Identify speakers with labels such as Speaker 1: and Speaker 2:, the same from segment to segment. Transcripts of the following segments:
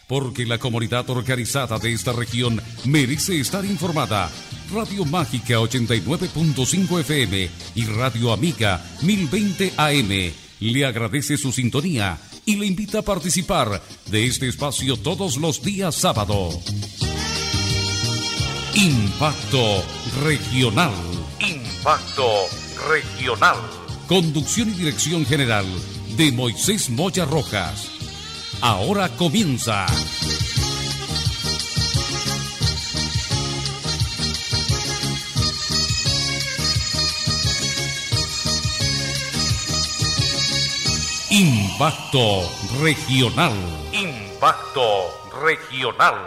Speaker 1: porque la comunidad organizada de esta región merece estar informada. Radio Mágica 89.5 FM y Radio Amiga 1020 AM le agradece su sintonía y le invita a participar de este espacio todos los días sábado. Impacto Regional. Impacto Regional. Conducción y dirección general de Moisés Moya Rojas. Ahora comienza. Impacto Regional. Impacto Regional.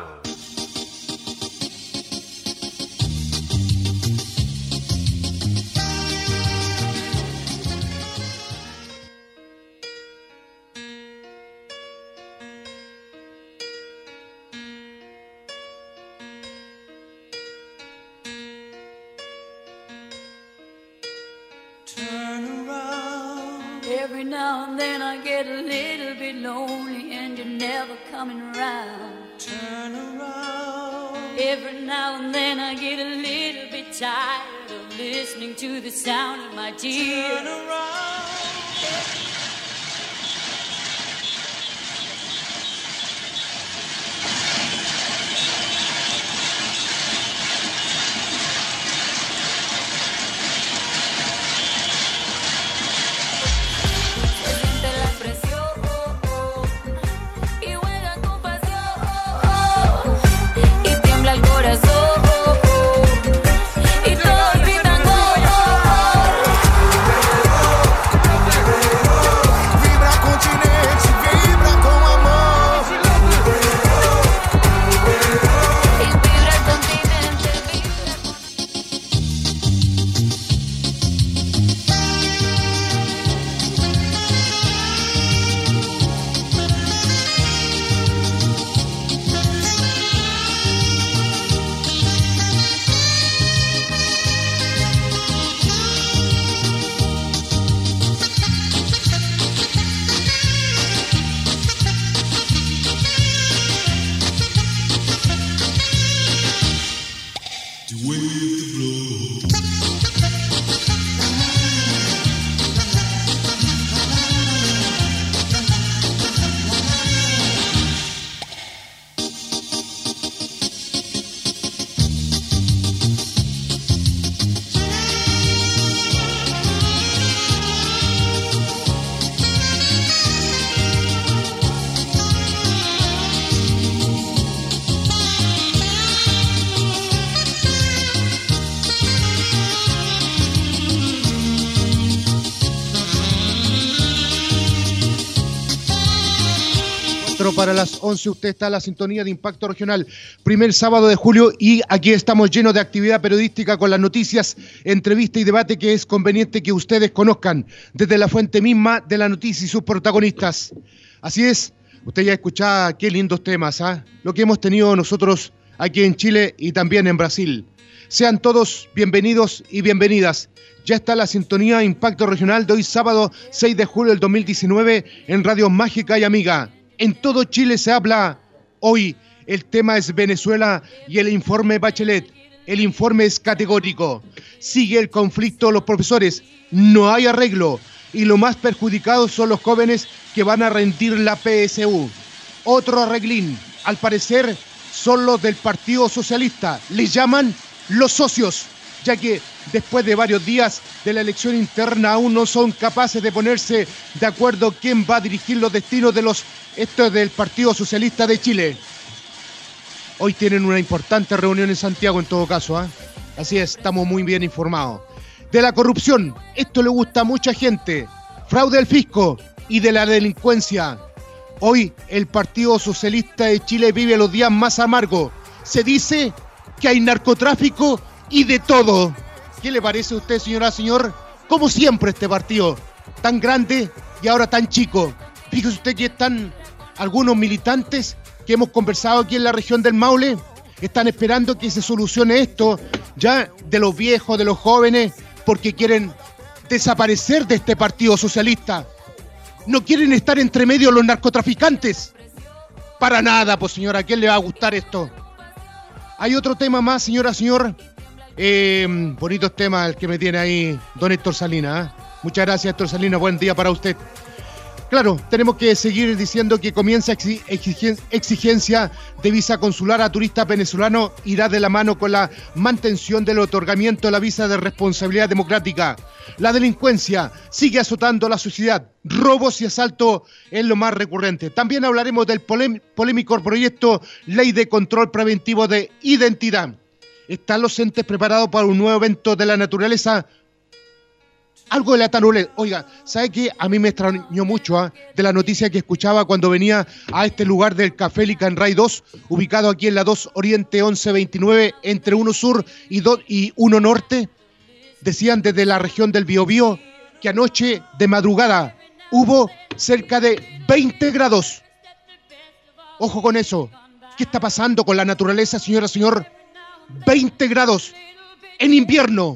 Speaker 2: Every now and then I get a little bit lonely and you're never coming around. Turn around. Every now and then I get a little bit tired of listening to the sound of my tears. Turn around.
Speaker 3: Para las 11 usted está en la sintonía de Impacto Regional, primer sábado de julio, y aquí estamos llenos de actividad periodística con las noticias, entrevista y debate que es conveniente que ustedes conozcan desde la fuente misma de la noticia y sus protagonistas. Así es, usted ya escuchaba qué lindos temas, lo que hemos tenido nosotros aquí en Chile y también en Brasil. Sean todos bienvenidos y bienvenidas. Ya está la sintonía Impacto Regional de hoy sábado 6 de julio del 2019 en Radio Mágica y Amiga. En todo Chile se habla. Hoy el tema es Venezuela y el informe Bachelet. El informe es categórico. Sigue el conflicto, los profesores. No hay arreglo. Y lo más perjudicados son los jóvenes que van a rendir la PSU. Otro arreglín, al parecer, son los del Partido Socialista. Les llaman los socios, ya que después de varios días de la elección interna aún no son capaces de ponerse de acuerdo quién va a dirigir los destinos de estos del Partido Socialista de Chile. Hoy tienen una importante reunión en Santiago en todo caso, Así es, estamos muy bien informados. De la corrupción, esto le gusta a mucha gente. Fraude al fisco y de la delincuencia. Hoy el Partido Socialista de Chile vive los días más amargos. Se dice que hay narcotráfico y de todo. ¿Qué le parece a usted, señora, señor? Como siempre este partido, tan grande y ahora tan chico. Fíjese usted que están algunos militantes que hemos conversado aquí en la región del Maule, están esperando que se solucione esto ya de los viejos, de los jóvenes, porque quieren desaparecer de este Partido Socialista. No quieren estar entre medio los narcotraficantes. Para nada, pues señora, ¿a quién le va a gustar esto? Hay otro tema más, señora, señor. Bonitos temas el que me tiene ahí don Héctor Salinas. Muchas gracias, Héctor Salinas, buen día para usted. Claro, tenemos que seguir diciendo que comienza exigencia de visa consular a turistas venezolanos, irá de la mano con la mantención del otorgamiento de la visa de responsabilidad democrática. La delincuencia sigue azotando la sociedad, robos y asaltos es lo más recurrente. También hablaremos del polémico proyecto Ley de Control Preventivo de Identidad. ¿Están los entes preparados para un nuevo evento de la naturaleza? Algo de la naturaleza. Oiga, ¿sabe qué? A mí me extrañó mucho de la noticia que escuchaba cuando venía a este lugar del Café Licanray 2, ubicado aquí en la 2 Oriente 1129, entre 1 Sur y 1 Norte. Decían desde la región del Biobío que anoche de madrugada hubo cerca de 20 grados. Ojo con eso. ¿Qué está pasando con la naturaleza, señora, señor? 20 grados en invierno.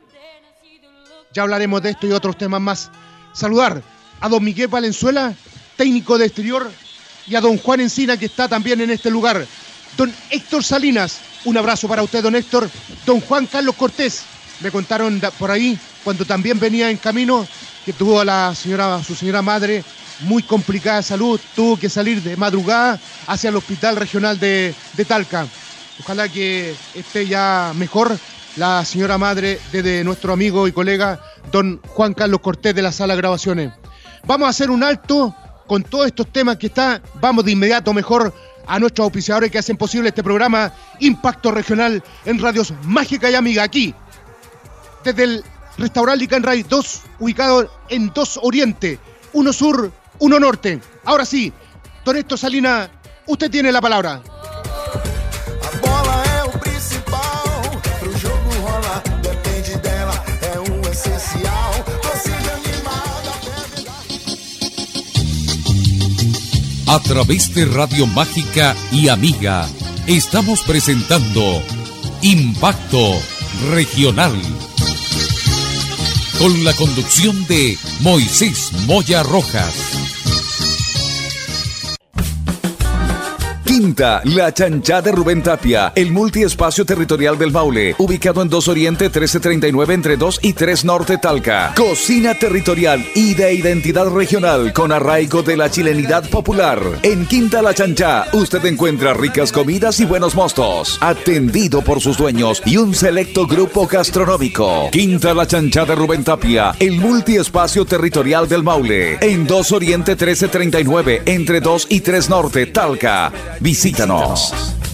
Speaker 3: Ya hablaremos de esto y otros temas más. Saludar a don Miguel Valenzuela, técnico de exterior, y a don Juan Encina, que está también en este lugar. Don Héctor Salinas, un abrazo para usted, don Héctor. Don Juan Carlos Cortés, me contaron por ahí, cuando también venía en camino, que tuvo a su señora madre muy complicada de salud, tuvo que salir de madrugada hacia el hospital regional de Talca. Ojalá que esté ya mejor la señora madre de nuestro amigo y colega don Juan Carlos Cortés de la Sala de Grabaciones. Vamos a hacer un alto con todos estos temas que está. Vamos de inmediato mejor a nuestros auspiciadores que hacen posible este programa Impacto Regional en Radios Mágica y Amiga, aquí desde el restaurante Licanray 2, ubicado en 2 Oriente, 1 Sur, 1 Norte. Ahora sí, don Héctor Salinas, usted tiene la palabra.
Speaker 1: A través de Radio Mágica y Amiga, estamos presentando Impacto Regional, con la conducción de Moisés Moya Rojas.
Speaker 4: Quinta La Chanchá de Rubén Tapia, el multiespacio territorial del Maule, ubicado en 2 Oriente 1339 entre 2 y 3 Norte Talca. Cocina territorial y de identidad regional con arraigo de la chilenidad popular. En Quinta La Chanchá usted encuentra ricas comidas y buenos mostos, atendido por sus dueños y un selecto grupo gastronómico. Quinta La Chanchá de Rubén Tapia, el multiespacio territorial del Maule, en 2 Oriente 1339 entre 2 y 3 Norte Talca. Visítanos.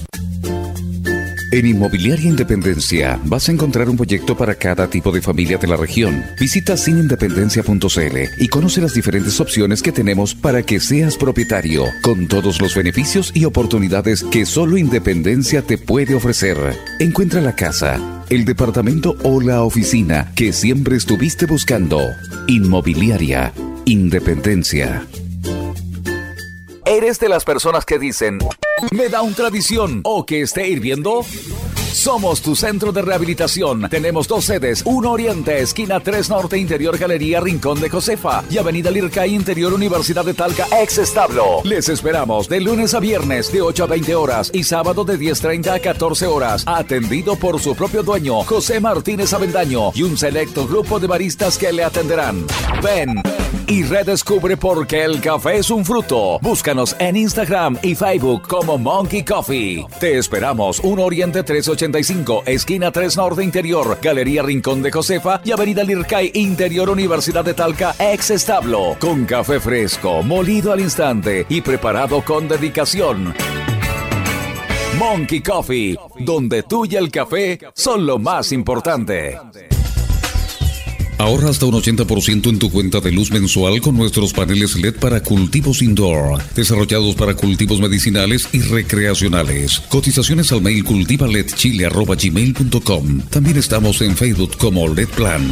Speaker 4: En Inmobiliaria Independencia vas a encontrar un proyecto para cada tipo de familia de la región. Visita sinindependencia.cl y conoce las diferentes opciones que tenemos para que seas propietario, con todos los beneficios y oportunidades que solo Independencia te puede ofrecer. Encuentra la casa, el departamento o la oficina que siempre estuviste buscando. Inmobiliaria Independencia. ¿Eres de las personas que dicen, me da un tradición o que esté hirviendo? Somos tu centro de rehabilitación. Tenemos 2 sedes, 1 Oriente, esquina 3 Norte, Interior Galería Rincón de Josefa, y Avenida Lircay, Interior Universidad de Talca, ex establo. Les esperamos de lunes a viernes de 8 a 20 horas y sábado de 10:30 a 14 horas. Atendido por su propio dueño, José Martínez Avendaño, y un selecto grupo de baristas que le atenderán. Ven y redescubre por qué el café es un fruto. Búscanos en Instagram y Facebook como Monkey Coffee. Te esperamos, 1 Oriente 385, esquina 3 Norte Interior, Galería Rincón de Josefa y Avenida Lircay, Interior Universidad de Talca, ex establo. Con café fresco, molido al instante y preparado con dedicación. Monkey Coffee, donde tú y el café son lo más importante.
Speaker 1: Ahorra hasta un 80% en tu cuenta de luz mensual con nuestros paneles LED para cultivos indoor, desarrollados para cultivos medicinales y recreacionales. Cotizaciones al mail cultivaledchile@gmail.com. También estamos en Facebook como LED Plan.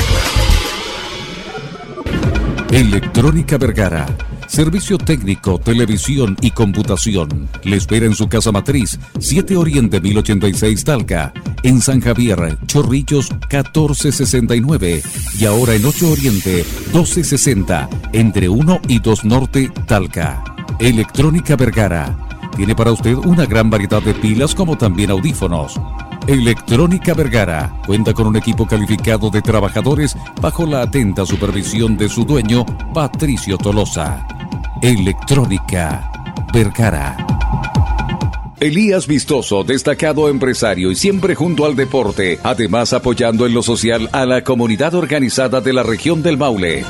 Speaker 1: Electrónica Vergara. Servicio técnico, televisión y computación. Le espera en su casa matriz, 7 Oriente 1086 Talca. En San Javier, Chorrillos 1469. Y ahora en 8 Oriente 1260, entre 1 y 2 Norte Talca. Electrónica Vergara. Tiene para usted una gran variedad de pilas como también audífonos. Electrónica Vergara cuenta con un equipo calificado de trabajadores bajo la atenta supervisión de su dueño, Patricio Tolosa. Electrónica Vergara. Elías Vistoso, destacado empresario y siempre junto al deporte, además apoyando en lo social a la comunidad organizada de la región del Maule.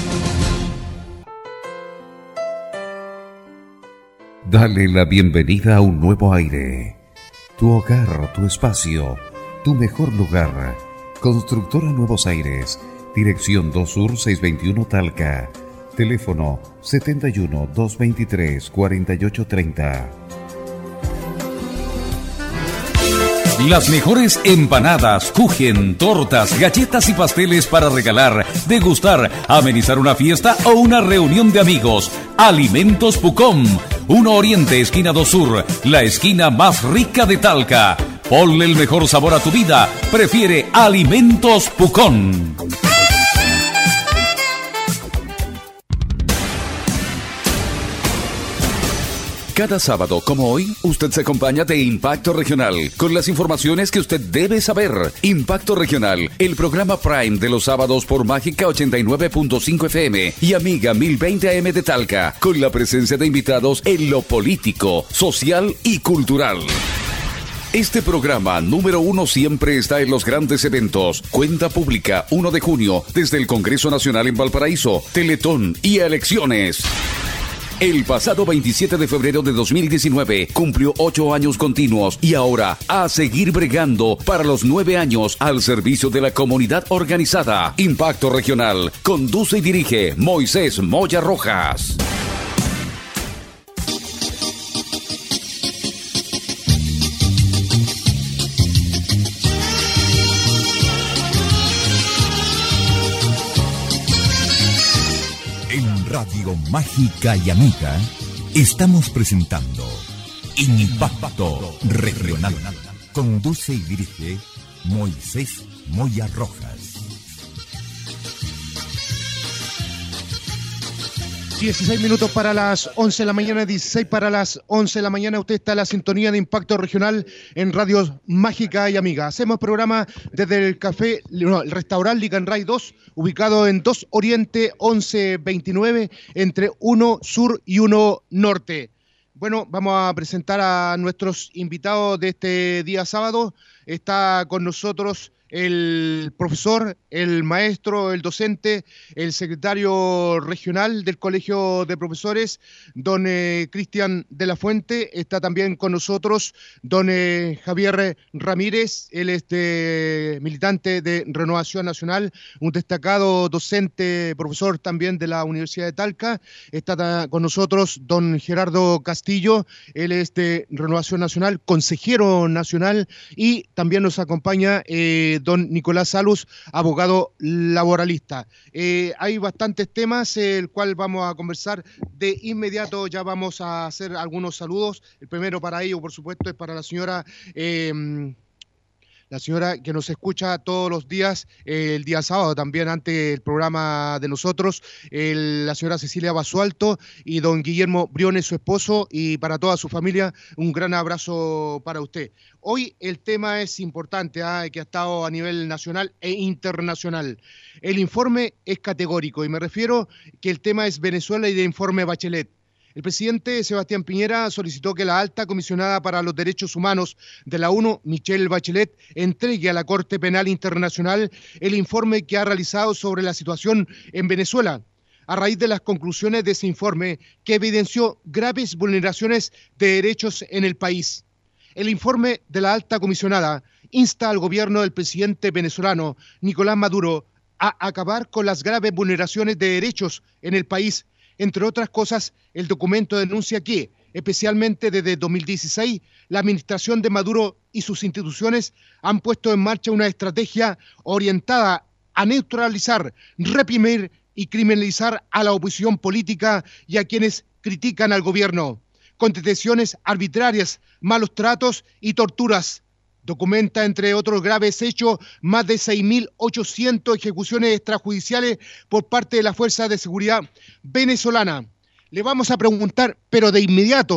Speaker 1: Dale la bienvenida a un nuevo aire. Tu hogar, tu espacio, tu mejor lugar. Constructora Nuevos Aires. Dirección 2 Sur 621 Talca. Teléfono 71 223 4830. Las mejores empanadas, kuchen, tortas, galletas y pasteles para regalar, degustar, amenizar una fiesta o una reunión de amigos. Alimentos Pucón. 1 Oriente, esquina 2 Sur, la esquina más rica de Talca. Ponle el mejor sabor a tu vida. Prefiere Alimentos Pucón. Cada sábado, como hoy, usted se acompaña de Impacto Regional, con las informaciones que usted debe saber. Impacto Regional, el programa Prime de los sábados por Mágica 89.5 FM y Amiga 1020 AM de Talca, con la presencia de invitados en lo político, social y cultural. Este programa número 1 siempre está en los grandes eventos. Cuenta pública, 1 de junio, desde el Congreso Nacional en Valparaíso, Teletón y elecciones. El pasado 27 de febrero de 2019 cumplió 8 años continuos y ahora a seguir bregando para los 9 años al servicio de la comunidad organizada. Impacto Regional. Conduce y dirige Moisés Moya Rojas.
Speaker 5: Radio Mágica y Amiga, estamos presentando Impacto Regional. Conduce y dirige Moisés Moya Rojas.
Speaker 3: 16 minutos para las 11 de la mañana, 16 para las 11 de la mañana. Usted está en la sintonía de Impacto Regional en Radio Mágica y Amiga. Hacemos programa desde el el restaurante Licanray 2, ubicado en 2 Oriente 1129, entre 1 Sur y 1 Norte. Bueno, vamos a presentar a nuestros invitados de este día sábado. Está con nosotros el profesor, el maestro, el docente, el secretario regional del Colegio de Profesores, don Cristian de la Fuente. Está también con nosotros don Javier Ramírez, él es militante de Renovación Nacional, un destacado docente, profesor también de la Universidad de Talca. Está con nosotros don Gerardo Castillo, él es de Renovación Nacional, consejero nacional, y también nos acompaña don Nicolás Salus, abogado laboralista. Hay bastantes temas, el cual vamos a conversar de inmediato. Ya vamos a hacer algunos saludos. El primero para ello, por supuesto, es para la señora que nos escucha todos los días, el día sábado también, ante el programa de nosotros, la señora Cecilia Basualto y don Guillermo Briones, su esposo, y para toda su familia, un gran abrazo para usted. Hoy el tema es importante, que ha estado a nivel nacional e internacional. El informe es categórico y me refiero que el tema es Venezuela y el informe Bachelet. El presidente Sebastián Piñera solicitó que la alta comisionada para los derechos humanos de la ONU, Michelle Bachelet, entregue a la Corte Penal Internacional el informe que ha realizado sobre la situación en Venezuela, a raíz de las conclusiones de ese informe que evidenció graves vulneraciones de derechos en el país. El informe de la alta comisionada insta al gobierno del presidente venezolano Nicolás Maduro a acabar con las graves vulneraciones de derechos en el país. Entre otras cosas, el documento denuncia que, especialmente desde 2016, la administración de Maduro y sus instituciones han puesto en marcha una estrategia orientada a neutralizar, reprimir y criminalizar a la oposición política y a quienes critican al gobierno, con detenciones arbitrarias, malos tratos y torturas. Documenta, entre otros graves hechos, más de 6.800 ejecuciones extrajudiciales por parte de la Fuerza de Seguridad venezolana. Le vamos a preguntar, pero de inmediato,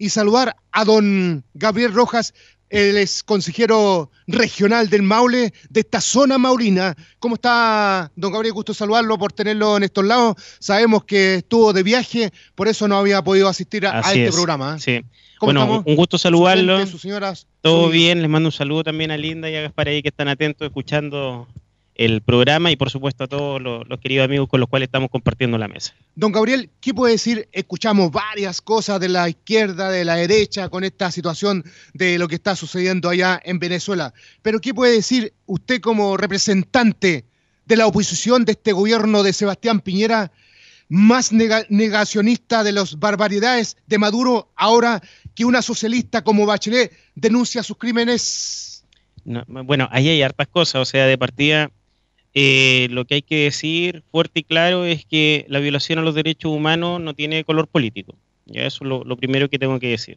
Speaker 3: y saludar a don Gabriel Rojas. Él es consejero regional del Maule, de esta zona maurina. ¿Cómo está, don Gabriel? Gusto saludarlo, por tenerlo en estos lados. Sabemos que estuvo de viaje, por eso no había podido asistir a este programa.
Speaker 6: Sí.
Speaker 3: Bueno,
Speaker 6: estamos? Un gusto saludarlo.
Speaker 3: Gente, sus señoras,
Speaker 6: todo bien, les mando un saludo también a Linda y a Gaspar ahí que están atentos escuchando el programa, y por supuesto a todos los queridos amigos con los cuales estamos compartiendo la mesa.
Speaker 3: Don Gabriel, ¿qué puede decir? Escuchamos varias cosas de la izquierda, de la derecha, con esta situación de lo que está sucediendo allá en Venezuela. Pero ¿qué puede decir usted como representante de la oposición de este gobierno de Sebastián Piñera, más negacionista de las barbaridades de Maduro, ahora que una socialista como Bachelet denuncia sus crímenes?
Speaker 6: No, bueno, ahí hay hartas cosas, o sea, de partida... lo que hay que decir fuerte y claro es que la violación a los derechos humanos no tiene color político. Ya eso es lo primero que tengo que decir.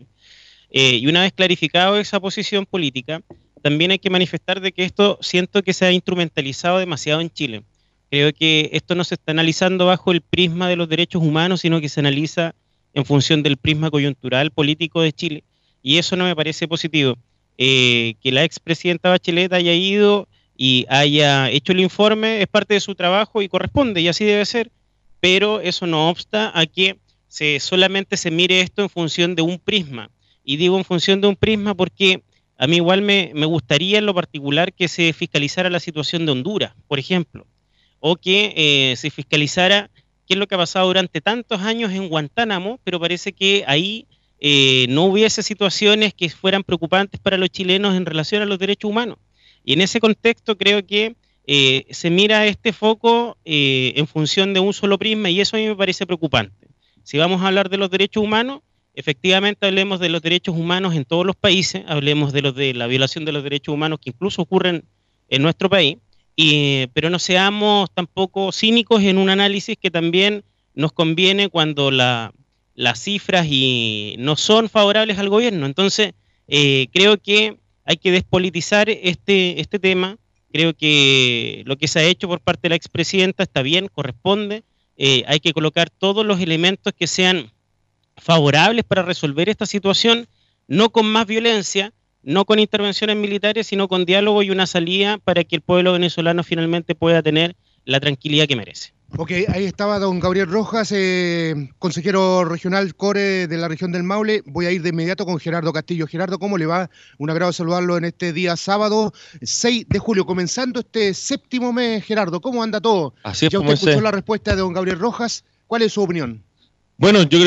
Speaker 6: Y una vez clarificado esa posición política, también hay que manifestar de que esto siento que se ha instrumentalizado demasiado en Chile. Creo que esto no se está analizando bajo el prisma de los derechos humanos, sino que se analiza en función del prisma coyuntural político de Chile. Y eso no me parece positivo. Que la expresidenta Bachelet haya ido y haya hecho el informe es parte de su trabajo y corresponde, y así debe ser, pero eso no obsta a que solamente se mire esto en función de un prisma. Y digo en función de un prisma porque a mí igual me gustaría en lo particular que se fiscalizara la situación de Honduras, por ejemplo, o que se fiscalizara qué es lo que ha pasado durante tantos años en Guantánamo, pero parece que ahí no hubiese situaciones que fueran preocupantes para los chilenos en relación a los derechos humanos. Y en ese contexto creo que se mira este foco en función de un solo prisma, y eso a mí me parece preocupante. Si vamos a hablar de los derechos humanos, efectivamente hablemos de los derechos humanos en todos los países, hablemos de la violación de los derechos humanos que incluso ocurren en nuestro país, pero no seamos tampoco cínicos en un análisis que también nos conviene cuando las cifras no son favorables al gobierno. Entonces, creo que hay que despolitizar este tema. Creo que lo que se ha hecho por parte de la expresidenta está bien, corresponde. Hay que colocar todos los elementos que sean favorables para resolver esta situación, no con más violencia, no con intervenciones militares, sino con diálogo y una salida para que el pueblo venezolano finalmente pueda tener la tranquilidad que merece.
Speaker 3: Ok, ahí estaba don Gabriel Rojas, consejero regional CORE de la región del Maule. Voy a ir de inmediato con Gerardo Castillo. Gerardo, ¿cómo le va? Un agrado saludarlo en este día sábado, 6 de julio, comenzando este séptimo mes. Gerardo, ¿cómo anda todo?
Speaker 7: Así es,
Speaker 3: ya usted escuchó la respuesta de don Gabriel Rojas. ¿Cuál es su opinión?
Speaker 7: Bueno, yo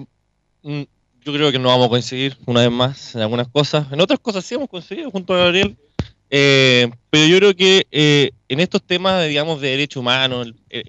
Speaker 7: creo que no vamos a coincidir una vez más en algunas cosas. En otras cosas sí hemos coincidido junto a Gabriel. Pero yo creo que en estos temas, digamos, de derechos humanos,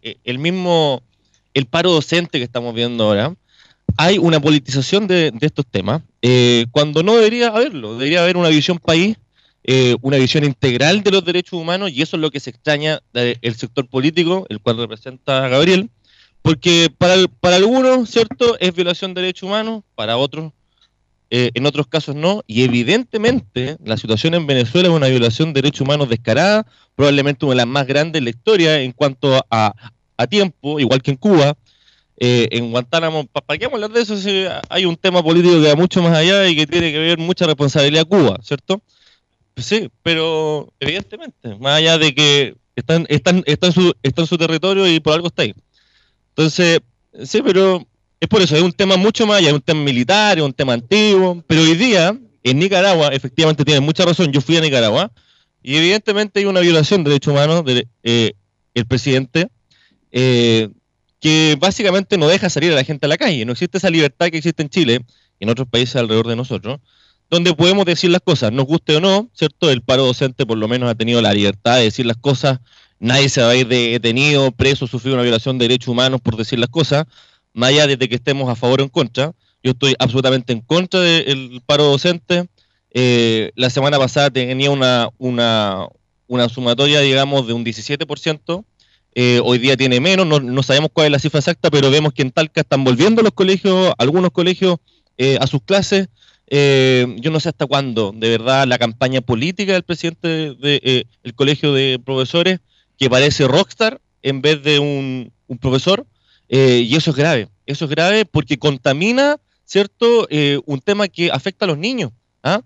Speaker 7: el paro docente que estamos viendo ahora, hay una politización de estos temas, cuando no debería haberlo. Debería haber una visión país, una visión integral de los derechos humanos, y eso es lo que se extraña del sector político, el cual representa a Gabriel, porque para algunos, ¿cierto?, es violación de derechos humanos, para otros en otros casos no, y evidentemente la situación en Venezuela es una violación de derechos humanos descarada, probablemente una de las más grandes en la historia en cuanto a tiempo, igual que en Cuba. En Guantánamo, ¿para qué vamos a hablar de eso? Si hay un tema político que va mucho más allá y que tiene que ver mucha responsabilidad a Cuba, ¿cierto? Pues sí, pero evidentemente, más allá de que está en su territorio y por algo está ahí. Entonces, sí, pero es por eso, es un tema mucho más allá, es un tema militar, es un tema antiguo, pero hoy día, en Nicaragua, efectivamente tienen mucha razón, yo fui a Nicaragua, y evidentemente hay una violación de derechos humanos del presidente, que básicamente no deja salir a la gente a la calle. No existe esa libertad que existe en Chile y en otros países alrededor de nosotros, donde podemos decir las cosas, nos guste o no, ¿cierto? El paro docente por lo menos ha tenido la libertad de decir las cosas, nadie se va a ir detenido, preso, sufrir una violación de derechos humanos por decir las cosas, más allá de que estemos a favor o en contra. Yo estoy absolutamente en contra del paro docente. La semana pasada tenía una sumatoria, digamos, de un 17%. Hoy día tiene menos, no sabemos cuál es la cifra exacta, pero vemos que en Talca están volviendo los colegios, algunos colegios, a sus clases. Yo no sé hasta cuándo, de verdad, la campaña política del presidente del colegio de profesores, que parece rockstar en vez de un profesor, y eso es grave porque contamina ¿cierto? Un tema que afecta a los niños, ¿ah?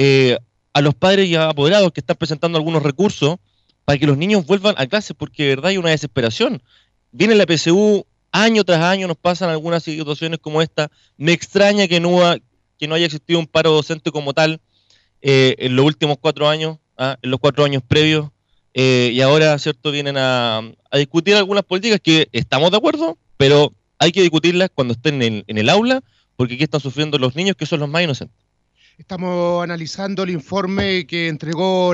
Speaker 7: A los padres y apoderados que están presentando algunos recursos para que los niños vuelvan a clases, porque de verdad hay una desesperación. Viene la PSU, año tras año nos pasan algunas situaciones como esta. Me extraña que no haya existido un paro docente como tal en los últimos 4 años, en los 4 años previos, y ahora, ¿cierto?, vienen a discutir algunas políticas que estamos de acuerdo, pero hay que discutirlas cuando estén en el aula, porque aquí están sufriendo los niños, que son los más inocentes.
Speaker 3: Estamos analizando el informe que entregó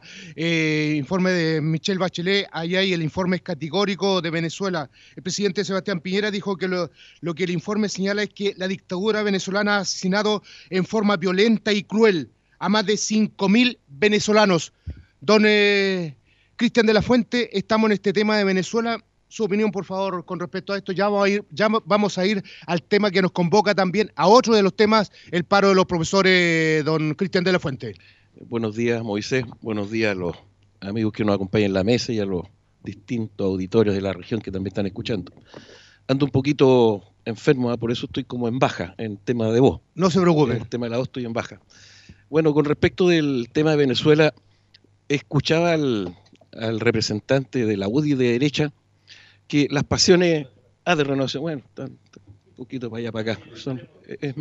Speaker 3: informe de Michelle Bachelet. Allá hay el informe es categórico de Venezuela. El presidente Sebastián Piñera dijo que lo que el informe señala es que la dictadura venezolana ha asesinado en forma violenta y cruel a más de 5.000 venezolanos. Don Cristian de la Fuente, estamos en este tema de Venezuela. Su opinión, por favor, con respecto a esto. Ya vamos a ir al tema que nos convoca también, a otro de los temas, el paro de los profesores, don Cristian de la Fuente.
Speaker 8: Buenos días, Moisés. Buenos días a los amigos que nos acompañan en la mesa y a los distintos auditorios de la región que también están escuchando. Ando un poquito enfermo, por eso estoy como en baja en tema de voz.
Speaker 3: No se preocupe.
Speaker 8: En el tema de la voz estoy en baja. Bueno, con respecto del tema de Venezuela, escuchaba al representante de la UDI de derecha que las pasiones de renovación, bueno, están un poquito para allá, para acá, es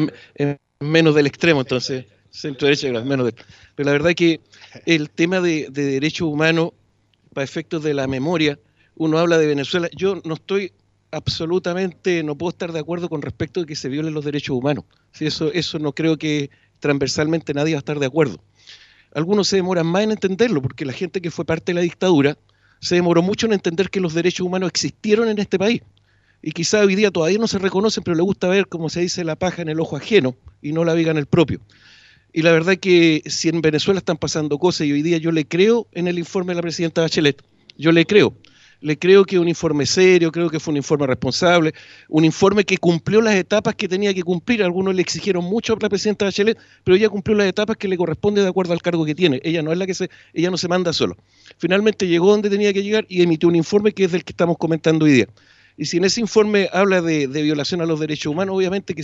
Speaker 8: menos del extremo, entonces, centro-derecha, menos del... Pero la verdad es que el tema de derechos humanos, para efectos de la memoria, uno habla de Venezuela, yo no estoy absolutamente, no puedo estar de acuerdo con respecto de que se violen los derechos humanos. Sí, eso no creo que transversalmente nadie va a estar de acuerdo. Algunos se demoran más en entenderlo, porque la gente que fue parte de la dictadura se demoró mucho en entender que los derechos humanos existieron en este país. Y quizá hoy día todavía no se reconocen, pero le gusta ver, como se dice, la paja en el ojo ajeno y no la viga en el propio. Y la verdad es que si en Venezuela están pasando cosas y hoy día yo le creo en el informe de la presidenta Bachelet, yo le creo que es un informe serio, creo que fue un informe responsable, un informe que cumplió las etapas que tenía que cumplir. Algunos le exigieron mucho a la presidenta Bachelet, pero ella cumplió las etapas que le corresponde de acuerdo al cargo que tiene. Ella no se manda solo. Finalmente llegó donde tenía que llegar y emitió un informe que es del que estamos comentando hoy día. Y si en ese informe habla de violación a los derechos humanos, obviamente que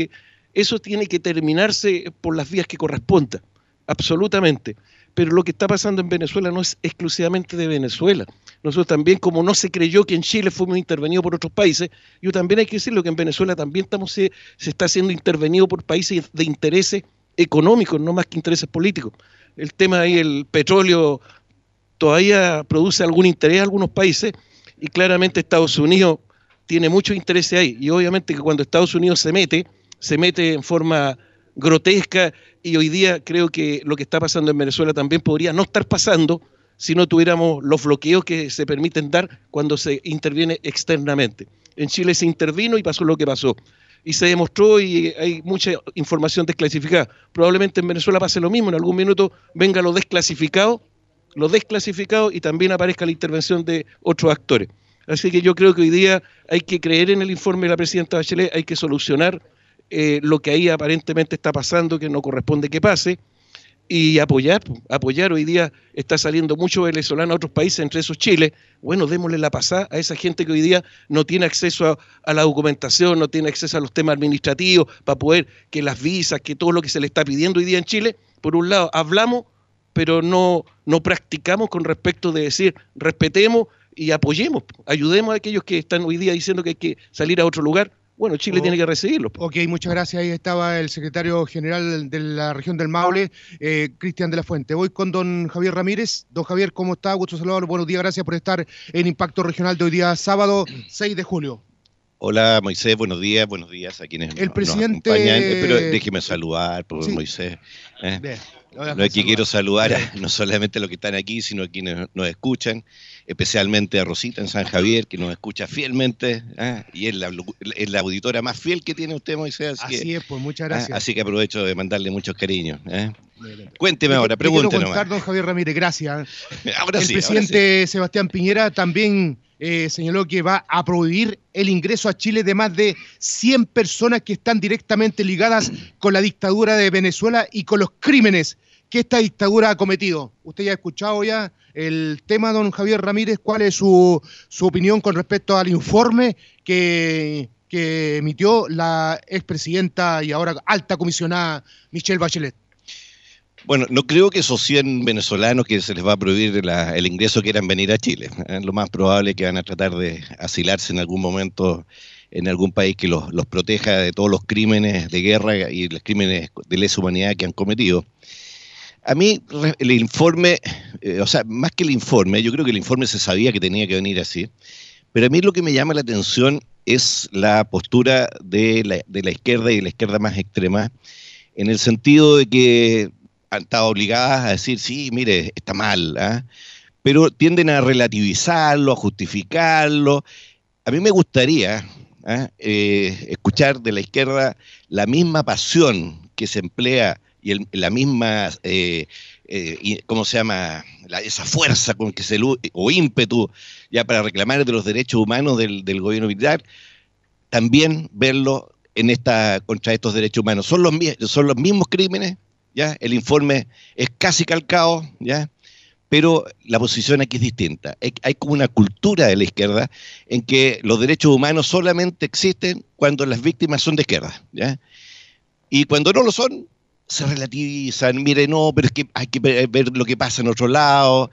Speaker 8: eso tiene que terminarse por las vías que corresponda, absolutamente. Pero lo que está pasando en Venezuela no es exclusivamente de Venezuela. Nosotros también, como no se creyó que en Chile fuimos intervenidos por otros países, yo también hay que decirlo que en Venezuela también se está siendo intervenido por países de intereses económicos, no más que intereses políticos. El tema ahí, el petróleo todavía produce algún interés a algunos países y claramente Estados Unidos tiene muchos intereses ahí. Y obviamente que cuando Estados Unidos se mete en forma grotesca, y hoy día creo que lo que está pasando en Venezuela también podría no estar pasando si no tuviéramos los bloqueos que se permiten dar cuando se interviene externamente. En Chile se intervino y pasó lo que pasó. Y se demostró y hay mucha información desclasificada. Probablemente en Venezuela pase lo mismo, en algún minuto venga lo desclasificado y también aparezca la intervención de otros actores. Así que yo creo que hoy día hay que creer en el informe de la presidenta Bachelet, hay que solucionar lo que ahí aparentemente está pasando, que no corresponde que pase, y apoyar. Hoy día está saliendo mucho venezolano a otros países, entre esos Chile. Bueno, démosle la pasada a esa gente que hoy día no tiene acceso a la documentación, no tiene acceso a los temas administrativos, para poder que las visas, que todo lo que se le está pidiendo hoy día en Chile. Por un lado, hablamos, pero no practicamos con respecto de decir, respetemos y apoyemos, ayudemos a aquellos que están hoy día diciendo que hay que salir a otro lugar. Bueno, Chile tiene que recibirlo.
Speaker 3: Ok, muchas gracias. Ahí estaba el secretario general de la región del Maule, Cristian de la Fuente. Voy con don Javier Ramírez. Don Javier, ¿cómo está? Gusto saludarlo. Buenos días, gracias por estar en Impacto Regional de hoy día, sábado 6 de julio.
Speaker 9: Hola, Moisés, buenos días a quienes nos acompañan. Pero déjeme saludar, por Moisés. No es que quiero saludar no solamente a los que están aquí, sino a quienes nos escuchan, especialmente a Rosita en San Javier, que nos escucha fielmente, y es la auditora más fiel que tiene usted, Moisés.
Speaker 3: Así es, pues muchas gracias.
Speaker 9: Así que aprovecho de mandarle muchos cariños. Cuénteme ahora, pregúntenos.
Speaker 3: Quiero contar, don Javier Ramírez, gracias. El presidente Sebastián Piñera también señaló que va a prohibir el ingreso a Chile de más de 100 personas que están directamente ligadas con la dictadura de Venezuela y con los crímenes que esta dictadura ha cometido. Usted ya ha escuchado el tema, don Javier Ramírez. ¿Cuál es su opinión con respecto al informe que que emitió la expresidenta y ahora alta comisionada Michelle Bachelet?
Speaker 9: Bueno, no creo que esos 100 venezolanos que se les va a prohibir el ingreso quieran venir a Chile. Lo más probable es que van a tratar de asilarse en algún momento en algún país que los proteja de todos los crímenes de guerra y los crímenes de lesa humanidad que han cometido. A mí el informe, más que el informe, yo creo que el informe se sabía que tenía que venir así, pero a mí lo que me llama la atención es la postura de la izquierda y la izquierda más extrema, en el sentido de que han estado obligadas a decir, sí, mire, está mal, pero tienden a relativizarlo, a justificarlo. A mí me gustaría escuchar de la izquierda la misma pasión que se emplea y la misma, ¿cómo se llama? Esa fuerza con que o ímpetu ya para reclamar de los derechos humanos del gobierno militar, también verlo contra estos derechos humanos. Son los mismos crímenes, ¿ya? El informe es casi calcado, ¿ya? Pero la posición aquí es distinta. Hay como una cultura de la izquierda en que los derechos humanos solamente existen cuando las víctimas son de izquierda, ¿ya? Y cuando no lo son, se relativizan. Mire, no, pero es que hay que ver lo que pasa en otro lado,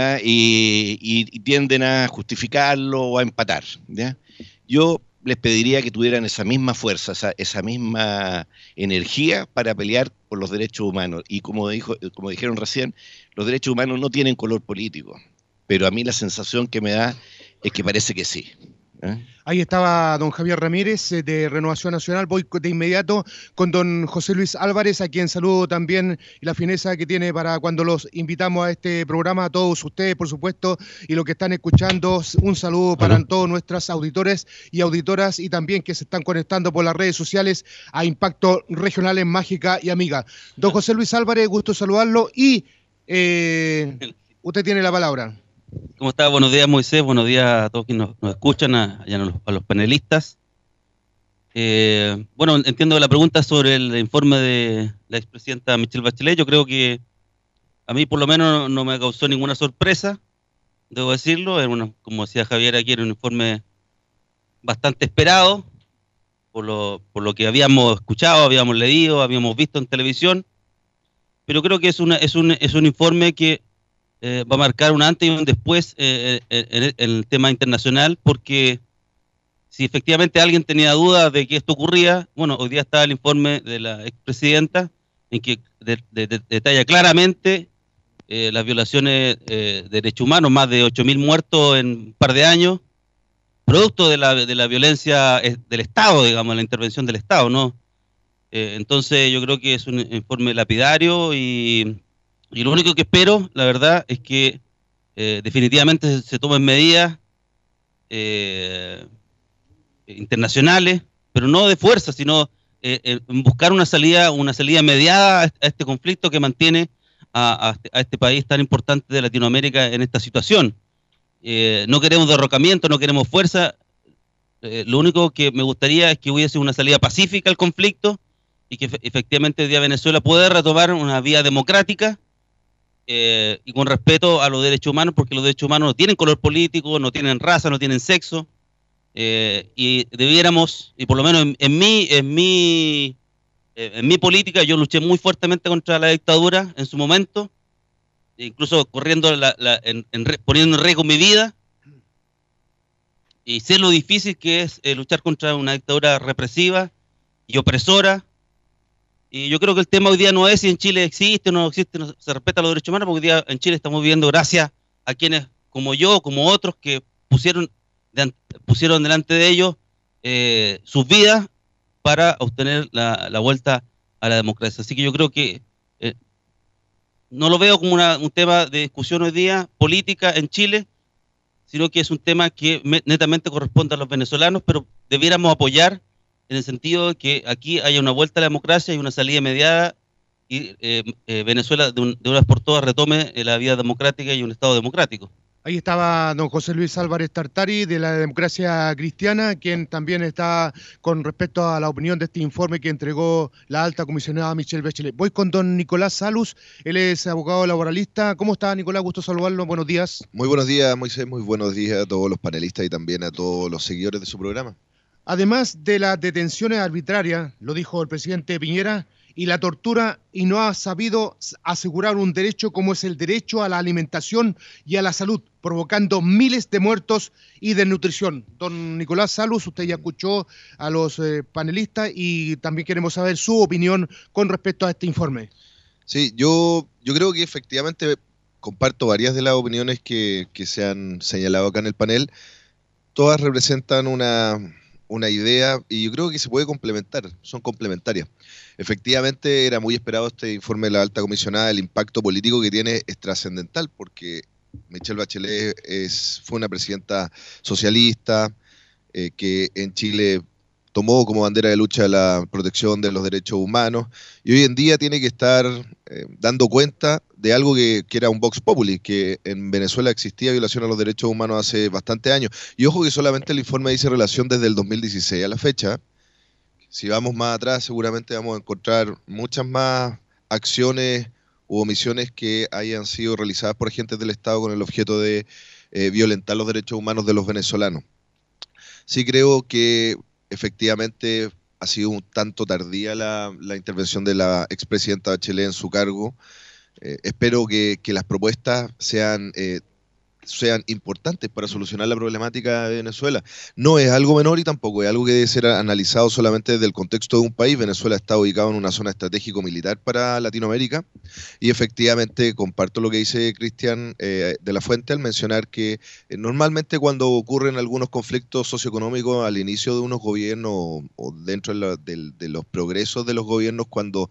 Speaker 9: y tienden a justificarlo o a empatar, ¿ya? Yo les pediría que tuvieran esa misma fuerza, esa misma energía para pelear por los derechos humanos. Y como dijeron recién, los derechos humanos no tienen color político, pero a mí la sensación que me da es que parece que sí.
Speaker 3: Ahí estaba don Javier Ramírez de Renovación Nacional. Voy de inmediato con don José Luis Álvarez, a quien saludo también, y la fineza que tiene para cuando los invitamos a este programa, a todos ustedes, por supuesto, y los que están escuchando. Un saludo para todos nuestros auditores y auditoras, y también que se están conectando por las redes sociales a Impacto Regional en Mágica y Amiga. Don José Luis Álvarez, gusto saludarlo, y usted tiene la palabra.
Speaker 10: ¿Cómo está? Buenos días, Moisés. Buenos días a todos quienes nos escuchan, a los panelistas. Bueno, entiendo la pregunta sobre el informe de la expresidenta Michelle Bachelet. Yo creo que a mí por lo menos no me causó ninguna sorpresa, debo decirlo. Como decía Javier aquí, era un informe bastante esperado por lo que habíamos escuchado, habíamos leído, habíamos visto en televisión. Pero creo que es un informe que va a marcar un antes y un después en el tema internacional, porque si efectivamente alguien tenía dudas de que esto ocurría, bueno, hoy día está el informe de la expresidenta en que detalla claramente las violaciones de derechos humanos, más de 8.000 muertos en un par de años, producto de la violencia del Estado, digamos, la intervención del Estado, ¿no? Entonces yo creo que es un informe lapidario y lo único que espero, la verdad, es que definitivamente se tomen medidas internacionales, pero no de fuerza, sino en buscar una salida mediada a este conflicto que mantiene a este país tan importante de Latinoamérica en esta situación. No queremos derrocamiento, no queremos fuerza. Lo único que me gustaría es que hubiese una salida pacífica al conflicto y que efectivamente hoy día Venezuela pueda retomar una vía democrática, y con respeto a los derechos humanos, porque los derechos humanos no tienen color político, no tienen raza, no tienen sexo, y debiéramos, y por lo menos en mi política, yo luché muy fuertemente contra la dictadura en su momento, incluso corriendo poniendo en riesgo mi vida, y sé lo difícil que es luchar contra una dictadura represiva y opresora. Y yo creo que el tema hoy día no es si en Chile existe o no existe, no se respeta los derechos humanos, porque hoy día en Chile estamos viviendo gracias a quienes, como yo, como otros, que pusieron delante de ellos sus vidas para obtener la vuelta a la democracia. Así que yo creo que no lo veo como un tema de discusión hoy día política en Chile, sino que es un tema que netamente corresponde a los venezolanos, pero debiéramos apoyar en el sentido de que aquí haya una vuelta a la democracia y una salida inmediata, y Venezuela de una vez por todas retome la vía democrática y un Estado democrático.
Speaker 3: Ahí estaba don José Luis Álvarez Tartari, de la Democracia Cristiana, quien también está con respecto a la opinión de este informe que entregó la alta comisionada Michelle Bachelet. Voy con don Nicolás Salus, él es abogado laboralista. ¿Cómo está, Nicolás? Gusto saludarlo, buenos días.
Speaker 11: Muy buenos días, Moisés, muy buenos días a todos los panelistas y también a todos los seguidores de su programa.
Speaker 3: Además de las detenciones arbitrarias, lo dijo el presidente Piñera, y la tortura, y no ha sabido asegurar un derecho como es el derecho a la alimentación y a la salud, provocando miles de muertos y desnutrición. Don Nicolás Salus, usted ya escuchó a los panelistas y también queremos saber su opinión con respecto a este informe.
Speaker 11: Sí, yo creo que efectivamente comparto varias de las opiniones que se han señalado acá en el panel. Todas representan una idea y yo creo que se puede complementar, son complementarias. Efectivamente era muy esperado este informe de la alta comisionada, el impacto político que tiene es trascendental porque Michelle Bachelet fue una presidenta socialista que en Chile tomó como bandera de lucha la protección de los derechos humanos y hoy en día tiene que estar dando cuenta de algo que era un vox populi, que en Venezuela existía violación a los derechos humanos hace bastante años. Y ojo que solamente el informe dice relación desde el 2016 a la fecha. Si vamos más atrás seguramente vamos a encontrar muchas más acciones u omisiones que hayan sido realizadas por agentes del Estado con el objeto de violentar los derechos humanos de los venezolanos. Sí creo que efectivamente ha sido un tanto tardía la intervención de la expresidenta Bachelet en su cargo. Espero que las propuestas sean importantes para solucionar la problemática de Venezuela. No es algo menor y tampoco es algo que debe ser analizado solamente desde el contexto de un país. Venezuela está ubicado en una zona estratégico-militar para Latinoamérica y efectivamente comparto lo que dice Cristian de la Fuente al mencionar que normalmente cuando ocurren algunos conflictos socioeconómicos al inicio de unos gobiernos o dentro de los progresos de los gobiernos, cuando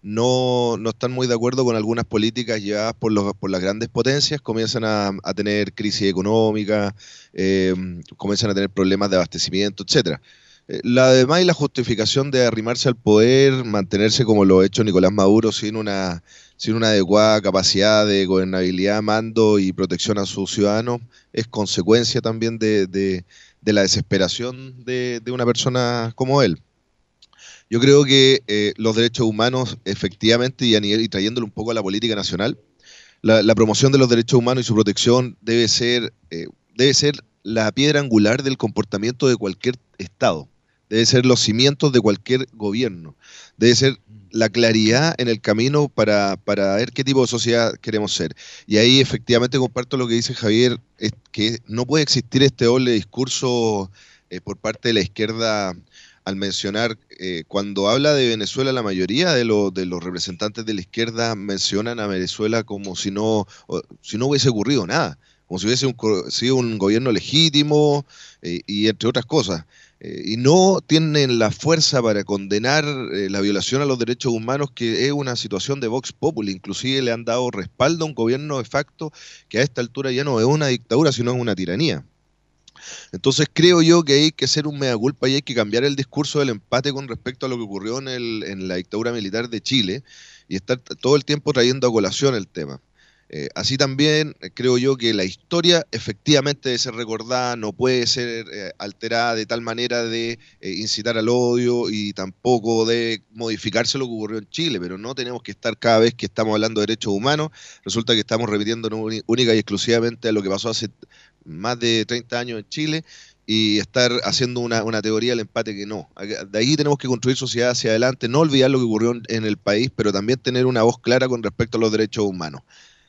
Speaker 11: no están muy de acuerdo con algunas políticas llevadas por las grandes potencias, comienzan a tener crisis económica, comienzan a tener problemas de abastecimiento, etcétera. Además, y la justificación de arrimarse al poder, mantenerse como lo ha hecho Nicolás Maduro sin una adecuada capacidad de gobernabilidad, mando y protección a sus ciudadanos, es consecuencia también de la desesperación de una persona como él. Yo creo que los derechos humanos, efectivamente, y trayéndolo un poco a la política nacional, la promoción de los derechos humanos y su protección debe ser la piedra angular del comportamiento de cualquier Estado, debe ser los cimientos de cualquier gobierno, debe ser la claridad en el camino para ver qué tipo de sociedad queremos ser. Y ahí efectivamente comparto lo que dice Javier, es que no puede existir este doble discurso por parte de la izquierda al mencionar, cuando habla de Venezuela, la mayoría de los representantes de la izquierda mencionan a Venezuela como si no hubiese ocurrido nada, como si hubiese sido un gobierno legítimo y entre otras cosas. Y no tienen la fuerza para condenar la violación a los derechos humanos, que es una situación de vox populi. Inclusive le han dado respaldo a un gobierno de facto que a esta altura ya no es una dictadura, sino es una tiranía. Entonces creo yo que hay que hacer un mea culpa y hay que cambiar el discurso del empate con respecto a lo que ocurrió en la dictadura militar de Chile y estar todo el tiempo trayendo a colación el tema. Así también creo yo que la historia efectivamente debe ser recordada, no puede ser alterada de tal manera de incitar al odio y tampoco de modificarse lo que ocurrió en Chile, pero no tenemos que estar cada vez que estamos hablando de derechos humanos, resulta que estamos repitiendo única y exclusivamente a lo que pasó hace más de 30 años en Chile y estar haciendo una teoría del empate que no. De ahí tenemos que construir sociedad hacia adelante, no olvidar lo que ocurrió en el país, pero también tener una voz clara con respecto a los derechos humanos.